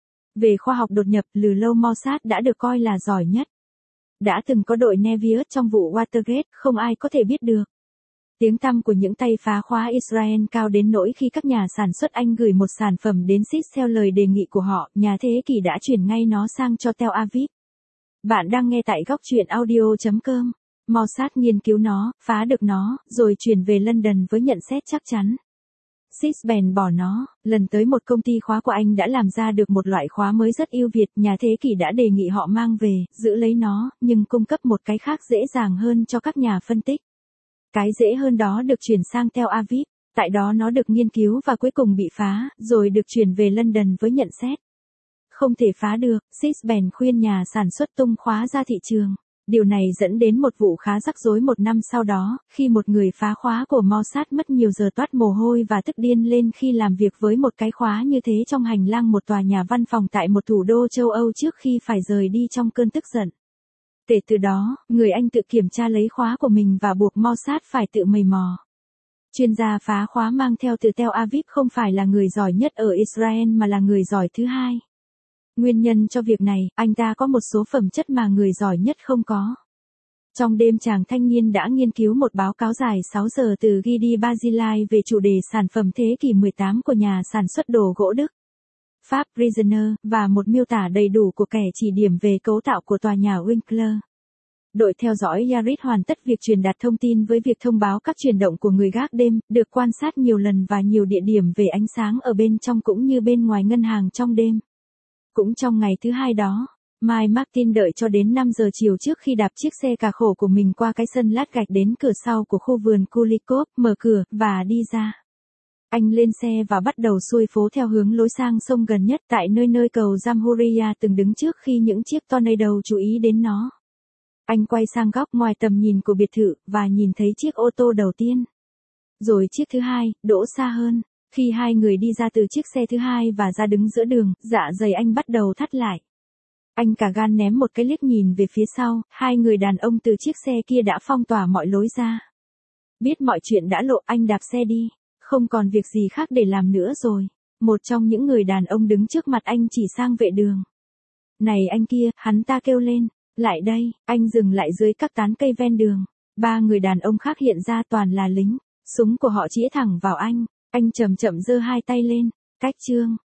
Về khoa học đột nhập, từ lâu Mossad đã được coi là giỏi nhất. Đã từng có đội Nevius trong vụ Watergate, không ai có thể biết được. Tiếng tăm của những tay phá khóa Israel cao đến nỗi khi các nhà sản xuất Anh gửi một sản phẩm đến SIS theo lời đề nghị của họ, nhà thế kỷ đã chuyển ngay nó sang cho Tel Aviv. Bạn đang nghe tại góc truyện audio.com. Mossad nghiên cứu nó, phá được nó, rồi chuyển về London với nhận xét chắc chắn. SIS bèn bỏ nó, lần tới một công ty khóa của Anh đã làm ra được một loại khóa mới rất ưu việt, nhà thế kỷ đã đề nghị họ mang về, giữ lấy nó, nhưng cung cấp một cái khác dễ dàng hơn cho các nhà phân tích. Cái dễ hơn đó được chuyển sang Tel Aviv, tại đó nó được nghiên cứu và cuối cùng bị phá, rồi được chuyển về London với nhận xét. Không thể phá được, SIS bèn khuyên nhà sản xuất tung khóa ra thị trường. Điều này dẫn đến một vụ khá rắc rối một năm sau đó, khi một người phá khóa của Mossad mất nhiều giờ toát mồ hôi và tức điên lên khi làm việc với một cái khóa như thế trong hành lang một tòa nhà văn phòng tại một thủ đô châu Âu trước khi phải rời đi trong cơn tức giận. Kể từ đó, người Anh tự kiểm tra lấy khóa của mình và buộc Mossad phải tự mày mò. Chuyên gia phá khóa mang theo từ Tel Aviv không phải là người giỏi nhất ở Israel mà là người giỏi thứ hai. Nguyên nhân cho việc này, anh ta có một số phẩm chất mà người giỏi nhất không có. Trong đêm chàng thanh niên đã nghiên cứu một báo cáo dài 6 giờ từ Gidi Barzilai về chủ đề sản phẩm thế kỷ 18 của nhà sản xuất đồ gỗ Đức, Pháp Prisoner, và một miêu tả đầy đủ của kẻ chỉ điểm về cấu tạo của tòa nhà Winkler. Đội theo dõi Yaris hoàn tất việc truyền đạt thông tin với việc thông báo các chuyển động của người gác đêm, được quan sát nhiều lần và nhiều địa điểm về ánh sáng ở bên trong cũng như bên ngoài ngân hàng trong đêm. Cũng trong ngày thứ hai đó, Mike Martin đợi cho đến 5 giờ chiều trước khi đạp chiếc xe cà khổ của mình qua cái sân lát gạch đến cửa sau của khu vườn Kulikov, mở cửa, và đi ra. Anh lên xe và bắt đầu xuôi phố theo hướng lối sang sông gần nhất tại nơi cầu Jamhuriya từng đứng trước khi những chiếc tornado chú ý đến nó. Anh quay sang góc ngoài tầm nhìn của biệt thự, và nhìn thấy chiếc ô tô đầu tiên. Rồi chiếc thứ hai, đỗ xa hơn. Khi hai người đi ra từ chiếc xe thứ hai và ra đứng giữa đường, dạ dày anh bắt đầu thắt lại. Anh cả gan ném một cái liếc nhìn về phía sau, hai người đàn ông từ chiếc xe kia đã phong tỏa mọi lối ra. Biết mọi chuyện đã lộ, anh đạp xe đi, không còn việc gì khác để làm nữa rồi. Một trong những người đàn ông đứng trước mặt anh chỉ sang vệ đường. Này anh kia, hắn ta kêu lên, lại đây, anh dừng lại dưới các tán cây ven đường. Ba người đàn ông khác hiện ra toàn là lính, súng của họ chĩa thẳng vào anh. Anh chậm chậm giơ hai tay lên. Cách chương.